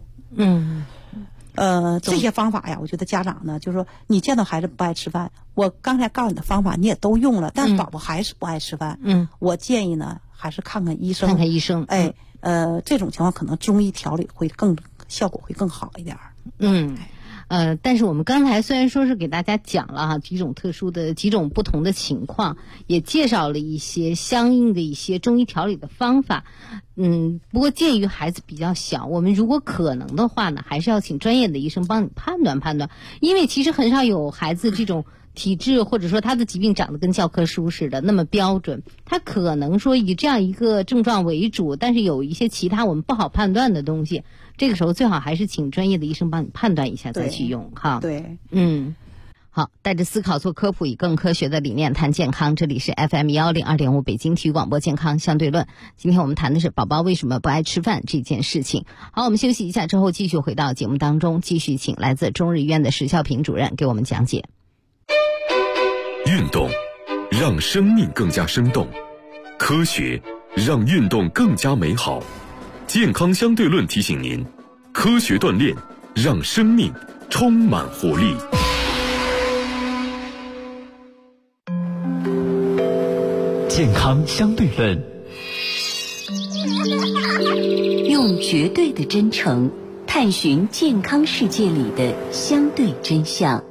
这些方法呀，我觉得家长呢，就是说你见到孩子不爱吃饭，我刚才告诉你的方法你也都用了，但是宝宝还是不爱吃饭，我建议呢，还是看看医生。 看看医生。 这种情况可能中医调理会效果会更好一点。 但是我们刚才虽然说是给大家讲了几种特殊的几种不同的情况，也介绍了一些相应的一些中医调理的方法。不过鉴于孩子比较小，我们如果可能的话呢，还是要请专业的医生帮你判断判断，因为其实很少有孩子这种体质或者说他的疾病长得跟教科书似的那么标准，他可能说以这样一个症状为主，但是有一些其他我们不好判断的东西，这个时候最好还是请专业的医生帮你判断一下再去用哈。 对， 好，带着思考做科普，以更科学的理念谈健康。这里是 FM102.5 北京体育广播健康相对论。今天我们谈的是宝宝为什么不爱吃饭这件事情。好，我们休息一下之后继续回到节目当中，继续请来自中日医院的石孝平主任给我们讲解。 运动让生命更加生动，科学让运动更加美好。健康相对论提醒您，科学锻炼让生命充满活力。 健康相对论， 用绝对的真诚探寻健康世界里的相对真相。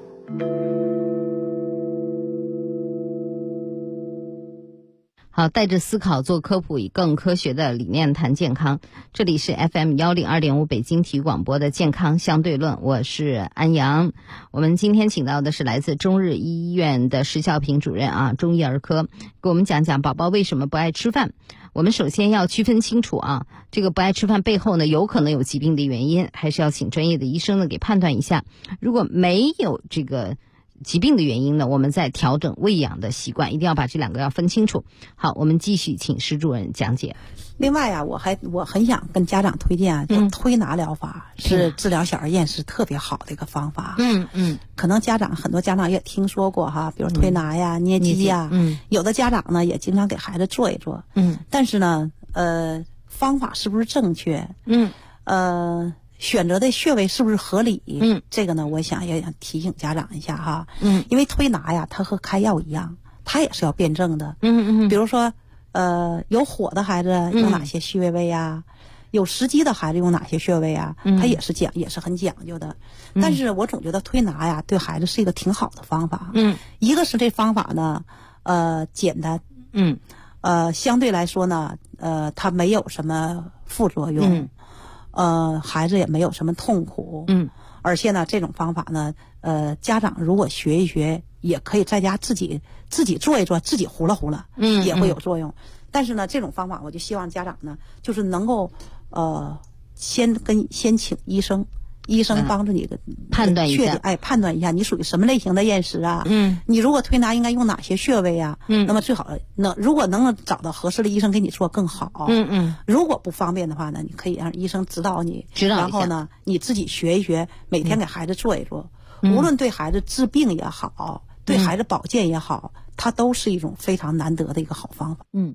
好，带着思考做科普，以更科学的理念谈健康。这里是 FM102.5 北京体育广播的健康相对论，我是安阳。我们今天请到的是来自中日医院的石孝平主任中医儿科，给我们讲讲宝宝为什么不爱吃饭。我们首先要区分清楚这个不爱吃饭背后呢，有可能有疾病的原因，还是要请专业的医生呢给判断一下。如果没有这个疾病的原因呢，我们再调整喂养的习惯，一定要把这两个要分清楚。好，我们继续请石主任讲解。 另外我很想跟家长推荐就推拿疗法是治疗小儿厌食特别好的一个方法。可能很多家长也听说过比如推拿呀、捏肌呀，有的家长呢也经常给孩子做一做。但是呢，方法是不是正确？选择的穴位是不是合理？这个呢，也想提醒家长一下因为推拿呀，它和开药一样，它也是要辩证的。比如说，有火的孩子用哪些穴位呀？有食积的孩子用哪些穴位啊？它也是很讲究的。但是我总觉得推拿呀，对孩子是一个挺好的方法。一个是这方法呢，简单。相对来说呢，它没有什么副作用。孩子也没有什么痛苦。而且呢，这种方法呢，家长如果学一学，也可以在家自己做一做，自己糊了，也会有作用。但是呢，这种方法我就希望家长呢，就是能够先请医生帮助你判断一下， 判断一下你属于什么类型的厌食啊？你如果推拿应该用哪些穴位啊？那么最好如果能找到合适的医生给你做更好。如果不方便的话呢，你可以让医生指导你，然后呢你自己学一学，每天给孩子做一做。无论对孩子治病也好，对孩子保健也好，它都是一种非常难得的一个好方法。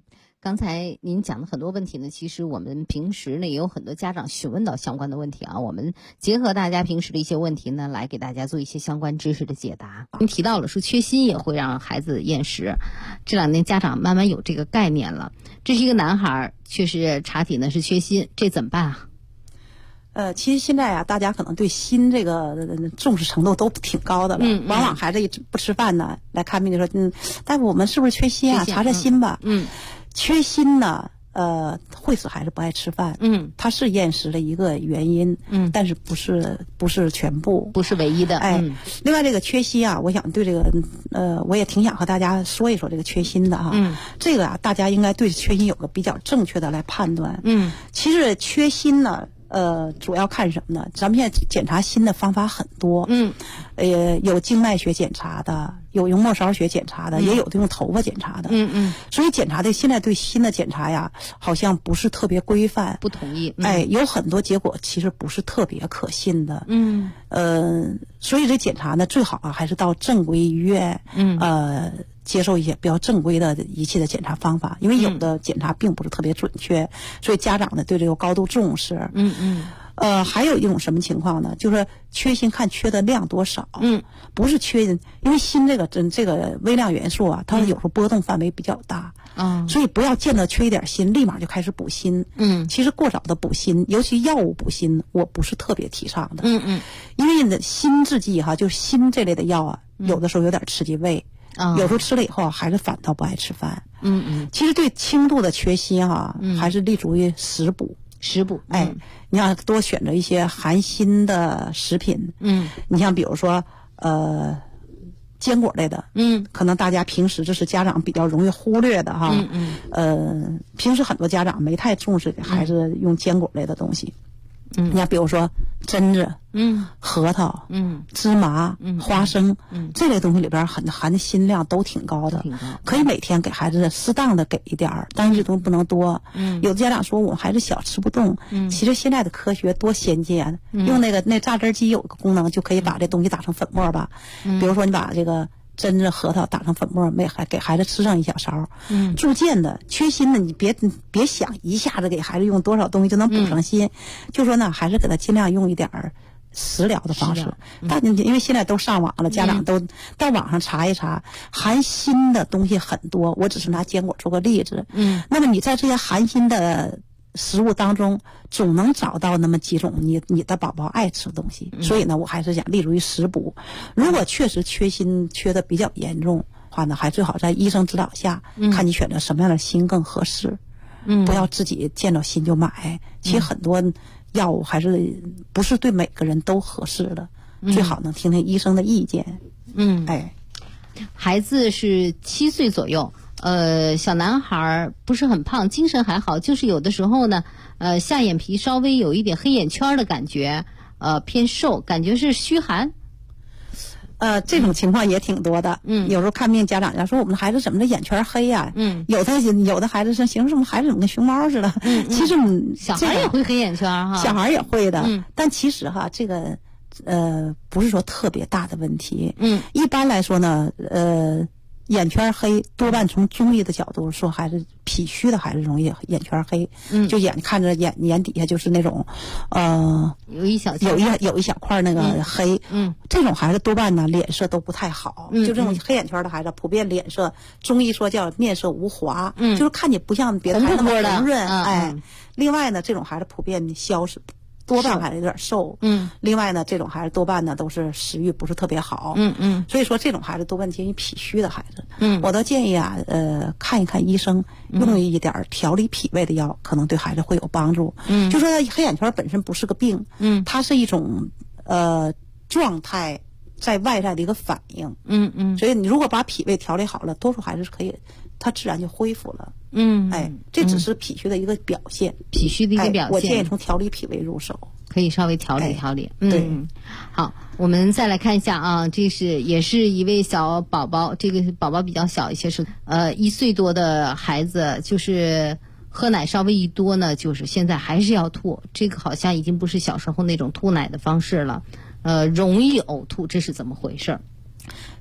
刚才您讲的很多问题呢，其实我们平时呢也有很多家长询问到相关的问题啊。我们结合大家平时的一些问题呢，来给大家做一些相关知识的解答。您提到了说缺锌也会让孩子厌食，这2年家长慢慢有这个概念了。这是一个男孩，确实查体呢是缺锌，这怎么办啊？ 其实现在啊，大家可能对锌这个重视程度都挺高的了。往往孩子一不吃饭呢，来看病就说，大夫我们是不是缺锌啊？查查锌吧。缺锌呢，会使孩子不爱吃饭。它是厌食的一个原因。但是不是全部， 不是唯一的。 另外这个缺锌啊，我想对这个我也挺想和大家说一说这个缺锌的哈。这个啊，大家应该对缺锌有个比较正确的来判断。其实缺锌呢。主要看什么呢？咱们现在检查锌的方法很多，有静脉学检查的，有用末梢血检查的，也有的用头发检查的，所以检查的现在对锌的检查呀，好像不是特别规范， 不统一， 有很多结果其实不是特别可信的，所以这检查呢，最好啊还是到正规医院，接受一些比较正规的仪器的检查方法，因为有的检查并不是特别准确，所以家长呢对这个高度重视。还有一种什么情况呢？就是缺锌看缺的量多少。不是缺，因为锌这个微量元素啊，它有时候波动范围比较大。所以不要见到缺一点锌立马就开始补锌。其实过早的补锌，尤其药物补锌，我不是特别提倡的。因为呢，锌制剂哈，就是锌这类的药啊，有的时候有点刺激胃。有时候吃了以后孩子反倒不爱吃饭。其实对轻度的缺锌还是立足于食补。你要多选择一些含锌的食品。你像比如说坚果类的，可能大家平时这是家长比较容易忽略的哈。平时很多家长没太重视给孩子用坚果类的东西。你看比如说榛子、核桃、芝麻、花生，这类东西里边含的锌量都挺高的，可以每天给孩子适当的给一点儿，但是这东西不能多。有的家长说我孩子小吃不动，其实现在的科学多先进，用那榨汁机有个功能就可以把这东西打成粉末吧。比如说你把这个榛子、核桃打成粉末，给孩子吃上1小勺。逐渐的缺锌呢，你别想一下子给孩子用多少东西就能补上锌，就说呢，还是给他尽量用一点食疗的方式。因为现在都上网了，家长都到网上查一查，含锌的东西很多。我只是拿坚果做个例子。那么你在这些含锌的食物当中总能找到那么几种你的宝宝爱吃的东西。所以呢，我还是想立足于食补。如果确实缺锌缺的比较严重的话呢，还最好在医生指导下，看你选择什么样的锌更合适。不要自己见到锌就买。其实很多药物还是不是对每个人都合适的，最好能听听医生的意见。 孩子是7岁左右，小男孩不是很胖，精神还好，就是有的时候呢，下眼皮稍微有一点黑眼圈的感觉，偏瘦，感觉是虚寒。 这种情况也挺多的。有时候看病家长说我们的孩子怎么这眼圈黑呀？有的孩子是形容什么孩子怎么跟熊猫似的。其实小孩也会黑眼圈哈， 小孩也会的。但其实哈，这个不是说特别大的问题。一般来说呢，眼圈黑多半从中医的角度说，还是脾虚的孩子容易眼圈黑。就看着眼底下就是那种有一小块那个黑。这种孩子多半呢脸色都不太好。就这种黑眼圈的孩子普遍脸色，中医说叫面色无华，就是看起不像别的孩子那么红润。另外呢，这种孩子普遍消失，多半还是有点瘦。另外呢，这种孩子多半呢都是食欲不是特别好。所以说这种孩子多半建议脾虚的孩子。我倒建议啊，看一看医生，用一点调理脾胃的药，可能对孩子会有帮助。就说黑眼圈本身不是个病，它是一种状态在外在的一个反应。所以你如果把脾胃调理好了，多数孩子是可以，他自然就恢复了。这只是脾虚的一个表现。 脾虚的一个表现。 我建议从调理脾胃入手， 可以稍微调理调理。 对。 好，我们再来看一下啊，这也是一位小宝宝，这个宝宝比较小一些，是1岁多的孩子，就是喝奶稍微一多呢，就是现在还是要吐，这个好像已经不是小时候那种吐奶的方式了，容易呕吐，这是怎么回事？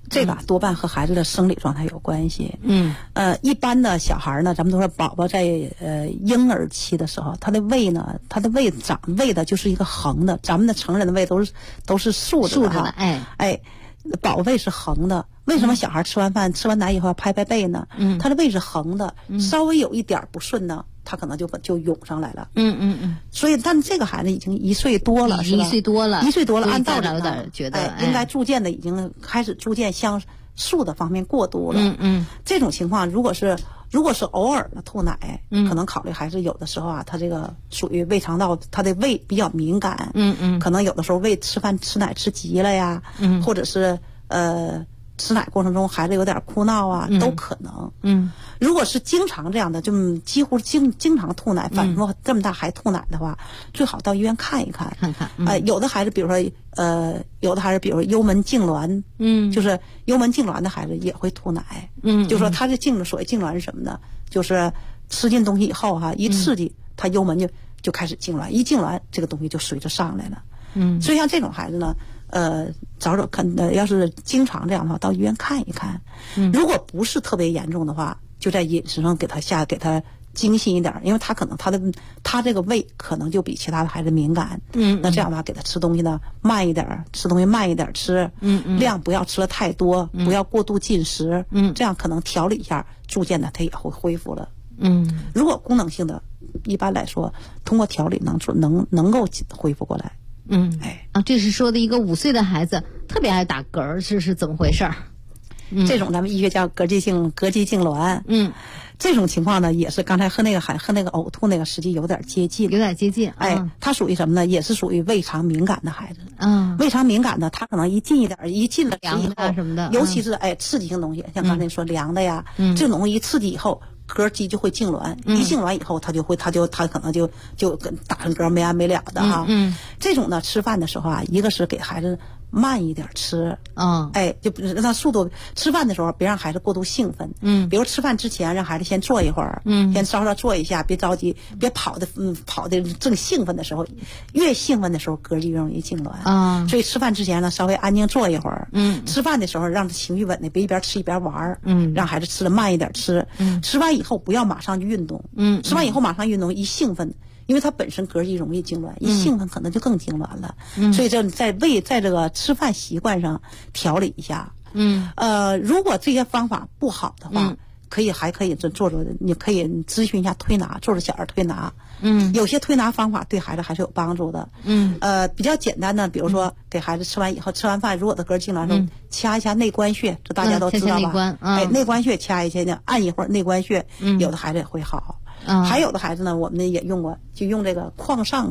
这个多半和孩子的生理状态有关系。一般的小孩呢，咱们都说宝宝在婴儿期的时候，他的胃长胃的就是一个横的，咱们的成人的胃都是竖着的哈。宝宝胃是横的。为什么小孩吃完饭吃完奶以后要拍拍背呢？他的胃是横的，稍微有一点不顺呢，他可能就涌上来了。所以，但这个孩子已经1岁多了，是吧？1岁多了，按道理有点觉得， 应该逐渐的已经开始逐渐向竖的方面过渡了。这种情况如果是偶尔的吐奶，可能考虑还是有的时候啊，他这个属于胃肠道，他的胃比较敏感。可能有的时候胃吃饭吃奶吃急了呀，或者是吃奶过程中孩子有点哭闹啊，都可能。如果是经常这样的，就几乎经常吐奶，反复这么大还吐奶的话，最好到医院看一看。有的孩子，比如说幽门痉挛，就是幽门痉挛的孩子也会吐奶。就说他的所谓痉挛是什么呢？就是吃进东西以后哈，一刺激他幽门就开始痉挛，一痉挛这个东西就随着上来了。所以像这种孩子呢，要是经常这样的话，到医院看一看。如果不是特别严重的话，就在饮食上给他精细一点，因为他可能他这个胃可能就比其他的孩子敏感。那这样的话，给他吃东西呢慢一点，吃东西慢一点吃，量不要吃的太多，不要过度进食。这样可能调理一下，逐渐的他也会恢复了。如果功能性的，一般来说通过调理能够恢复过来。 这是说的一个5岁的孩子特别爱打嗝，是怎么回事？ 这种咱们医学叫膈肌痉挛。这种情况呢，也是刚才和那个呕吐那个实际有点接近。它属于什么呢？也是属于胃肠敏感的孩子。胃肠敏感的，他可能一进了凉的什么的，尤其是刺激性东西，像刚才说凉的呀，这种东西一刺激以后，膈肌就会痉挛，一痉挛以后，他可能就跟打上嗝没完没了的哈。这种呢，吃饭的时候啊，一个是给孩子慢一点吃，就让他速度。吃饭的时候别让孩子过度兴奋，比如吃饭之前让孩子先坐一会儿，先稍稍坐一下，别着急，别跑的正兴奋的时候，越兴奋的时候膈肌越容易痉挛。所以吃饭之前呢，稍微安静坐一会儿。吃饭的时候让他情绪稳定，别一边吃一边玩。让孩子吃的慢一点吃。吃完以后不要马上去运动。吃完以后马上运动，一兴奋。因为他本身膈肌容易痉挛，一兴奋可能就更痉挛了。所以在这个吃饭习惯上调理一下。如果这些方法不好的话，还可以做你可以咨询一下推拿，做小儿推拿。有些推拿方法对孩子还是有帮助的。比较简单的，比如说给孩子吃完饭，如果他膈痉挛的时候，掐一下内关穴，这大家都知道吧？内关穴掐一下呢，按一会儿内关穴，有的孩子也会好。还有的孩子呢，我们也用过，就用这个眶上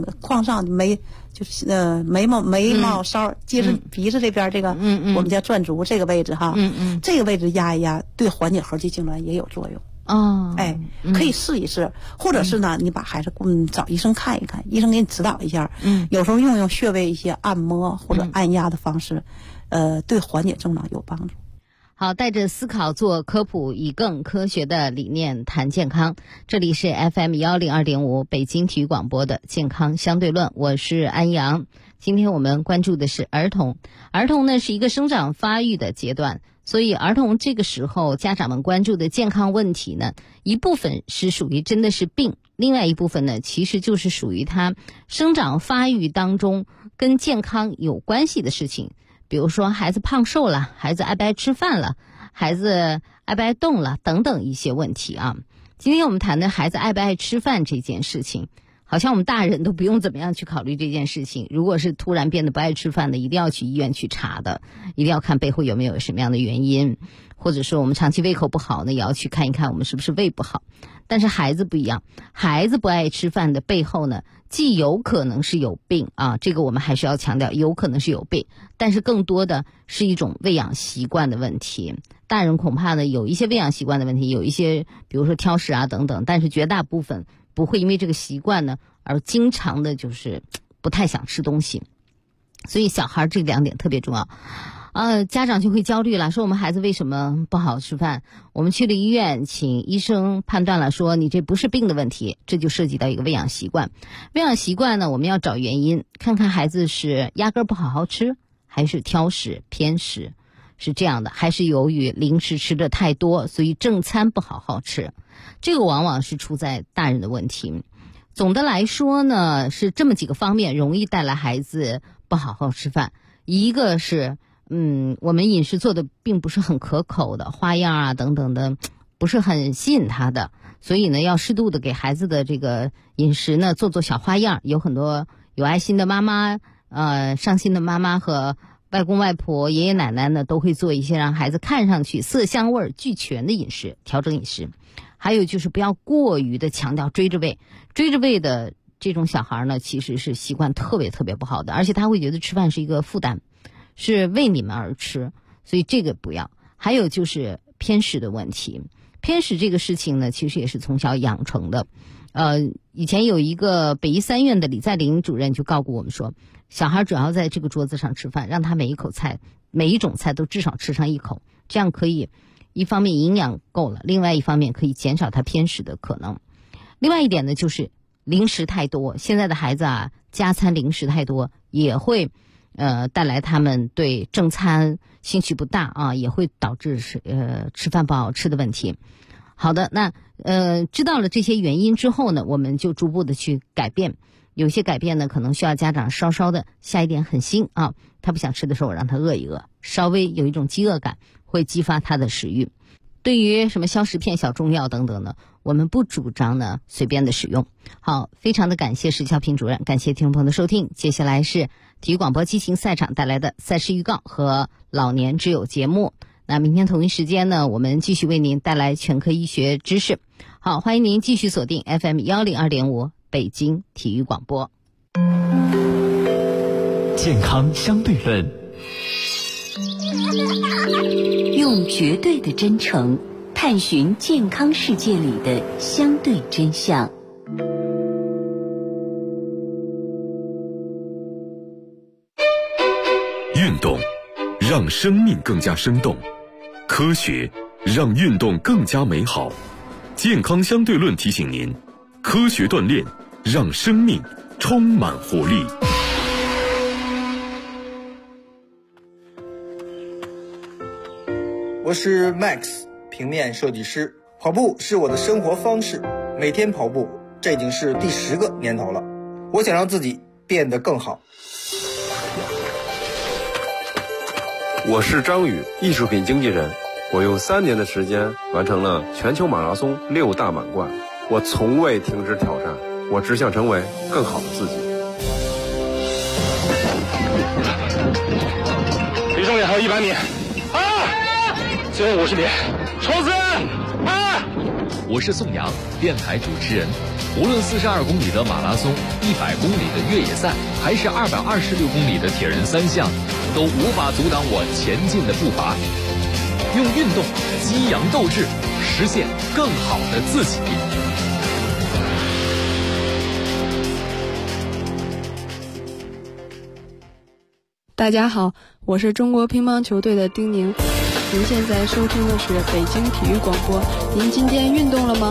眉毛梢接着鼻子这边这个，我们叫转足这个位置哈，这个位置压一压，对缓解合肌痉挛也有作用。可以试一试，或者是呢，你把孩子找医生看一看，医生给你指导一下。有时候用穴位一些按摩或者按压的方式，对缓解症状有帮助。 好，带着思考做科普，以更科学的理念谈健康。这里是 FM102.5 北京体育广播的健康相对论，我是安阳。今天我们关注的是儿童。儿童呢是一个生长发育的阶段，所以儿童这个时候家长们关注的健康问题呢，一部分是属于真的是病，另外一部分呢其实就是属于他生长发育当中跟健康有关系的事情。比如说孩子胖瘦了，孩子爱不爱吃饭了，孩子爱不爱动了等等一些问题啊。今天我们谈的孩子爱不爱吃饭这件事情，好像我们大人都不用怎么样去考虑这件事情。如果是突然变得不爱吃饭的，一定要去医院去查的，一定要看背后有没有什么样的原因，或者说我们长期胃口不好呢，也要去看一看我们是不是胃不好。但是孩子不一样，孩子不爱吃饭的背后呢，既有可能是有病啊，这个我们还是要强调，有可能是有病，但是更多的是一种喂养习惯的问题。大人恐怕呢有一些喂养习惯的问题，有一些比如说挑食啊等等，但是绝大部分不会因为这个习惯呢而经常的就是不太想吃东西。所以小孩这2点特别重要。家长就会焦虑了，说我们孩子为什么不好吃饭？我们去了医院，请医生判断了，说你这不是病的问题，这就涉及到一个喂养习惯。喂养习惯呢，我们要找原因，看看孩子是压根不好好吃，还是挑食偏食。 是这样的，还是由于零食吃的太多，所以正餐不好好吃。这个往往是出在大人的问题。总的来说呢，是这么几个方面容易带来孩子不好好吃饭。一个是我们饮食做的并不是很可口的，花样啊等等的不是很吸引他的，所以呢要适度的给孩子的这个饮食呢做小花样。有很多有爱心的妈妈上心的妈妈和外公外婆爷爷奶奶呢都会做一些让孩子看上去色香味俱全的饮食，调整饮食。还有就是不要过于的强调追着喂的这种小孩呢，其实是习惯特别特别不好的，而且他会觉得吃饭是一个负担，是为你们而吃，所以这个不要。还有就是偏食的问题，偏食这个事情呢，其实也是从小养成的。以前有一个北医三院的李在林主任就告诉我们说，小孩主要在这个桌子上吃饭，让他每一种菜都至少吃上一口，这样可以一方面营养够了，另外一方面可以减少他偏食的可能。另外一点呢，就是零食太多，现在的孩子啊，加餐零食太多，也会带来他们对正餐兴趣不大啊，也会导致吃饭不好吃的问题。好的，那知道了这些原因之后呢，我们就逐步的去改变。有些改变呢，可能需要家长稍稍的下一点狠心啊，他不想吃的时候，我让他饿一饿，稍微有一种饥饿感，会激发他的食欲。对于什么消食片、小中药等等呢，我们不主张呢随便的使用。好，非常的感谢石小平主任，感谢听众朋友的收听。接下来是体育广播激情赛场带来的赛事预告和老年之友节目。那明天同一时间呢，我们继续为您带来全科医学知识。好，欢迎您继续锁定 FM 102.5北京体育广播。 健康相对论， 用绝对的真诚探寻健康世界里的相对真相。 运动让生命更加生动，科学让运动更加美好。健康相对论提醒您，科学锻炼让生命充满活力。 我是 Max， 平面设计师。跑步是我的生活方式，每天跑步，这已经是第10个年头了。我想让自己变得更好。 我是张宇，艺术品经纪人。我用3年的时间完成了全球马拉松6大满贯。我从未停止挑战，我只想成为更好的自己。 离终点还有100米，最后50米，冲刺！ 我是宋阳，电台主持人。无论42公里的马拉松、100公里的越野赛，还是226公里的铁人3项，都无法阻挡我前进的步伐。用运动激扬斗志，实现更好的自己。 大家好，我是中国乒乓球队的丁宁。您现在收听的是北京体育广播。您今天运动了吗？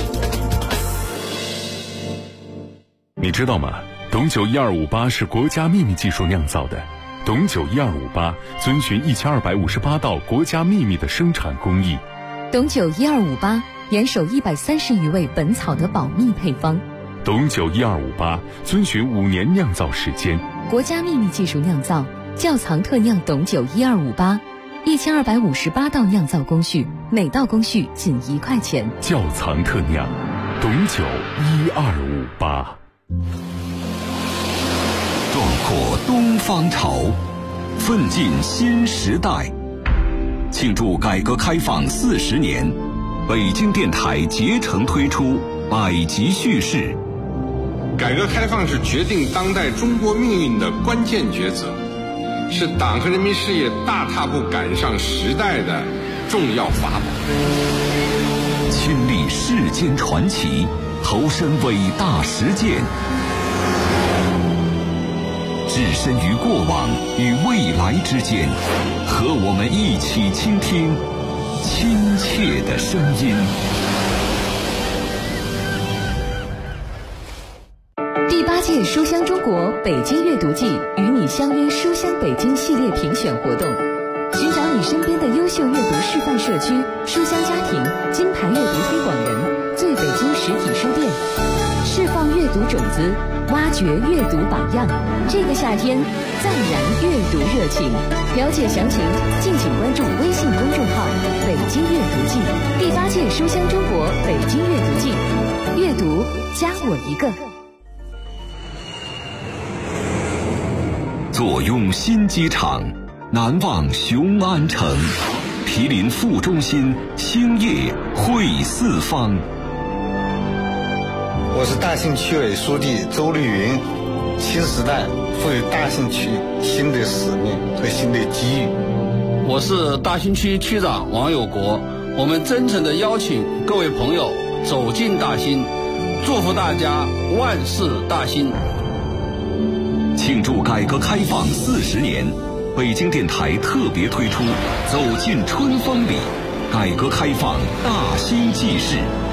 你知道吗？董酒1258是国家秘密技术酿造的。董酒1258遵循1258道国家秘密的生产工艺。 董酒1258严守130余味本草的保密配方。 董酒1258遵循5年酿造时间， 国家秘密技术酿造，窖藏特酿董酒1258，1258道酿造工序，每道工序仅1块钱。 窖藏特酿，董酒1258。 壮阔东方潮，奋进新时代。庆祝改革开放40年，北京电台竭诚推出百集叙事。 改革开放是决定当代中国命运的关键抉择，是党和人民事业大踏步赶上时代的重要法宝。 亲历世间传奇，投身伟大实践，置身于过往与未来之间，和我们一起倾听亲切的声音。 第8届书香中国北京阅读季与你相约书香北京系列评选活动，寻找你你身边的优秀阅读示范社区、书香家庭、金牌阅读推广人、最北京实体书店，释放阅读种子，挖掘阅读榜样。这个夏天，暂燃阅读热情。了解详情，敬请关注微信公众号“北京阅读季”，第8届书香中国北京阅读季，阅读加我一个。 坐拥新机场，难忘雄安城，毗邻副中心，兴业汇四方。 我是大兴区委书记周绿云。新时代赋予大兴区新的使命和新的机遇。 我是大兴区区长王有国。我们真诚地邀请各位朋友走进大兴，祝福大家万事大兴。 庆祝改革开放40年，北京电台特别推出《走进春风里》，改革开放大兴纪事。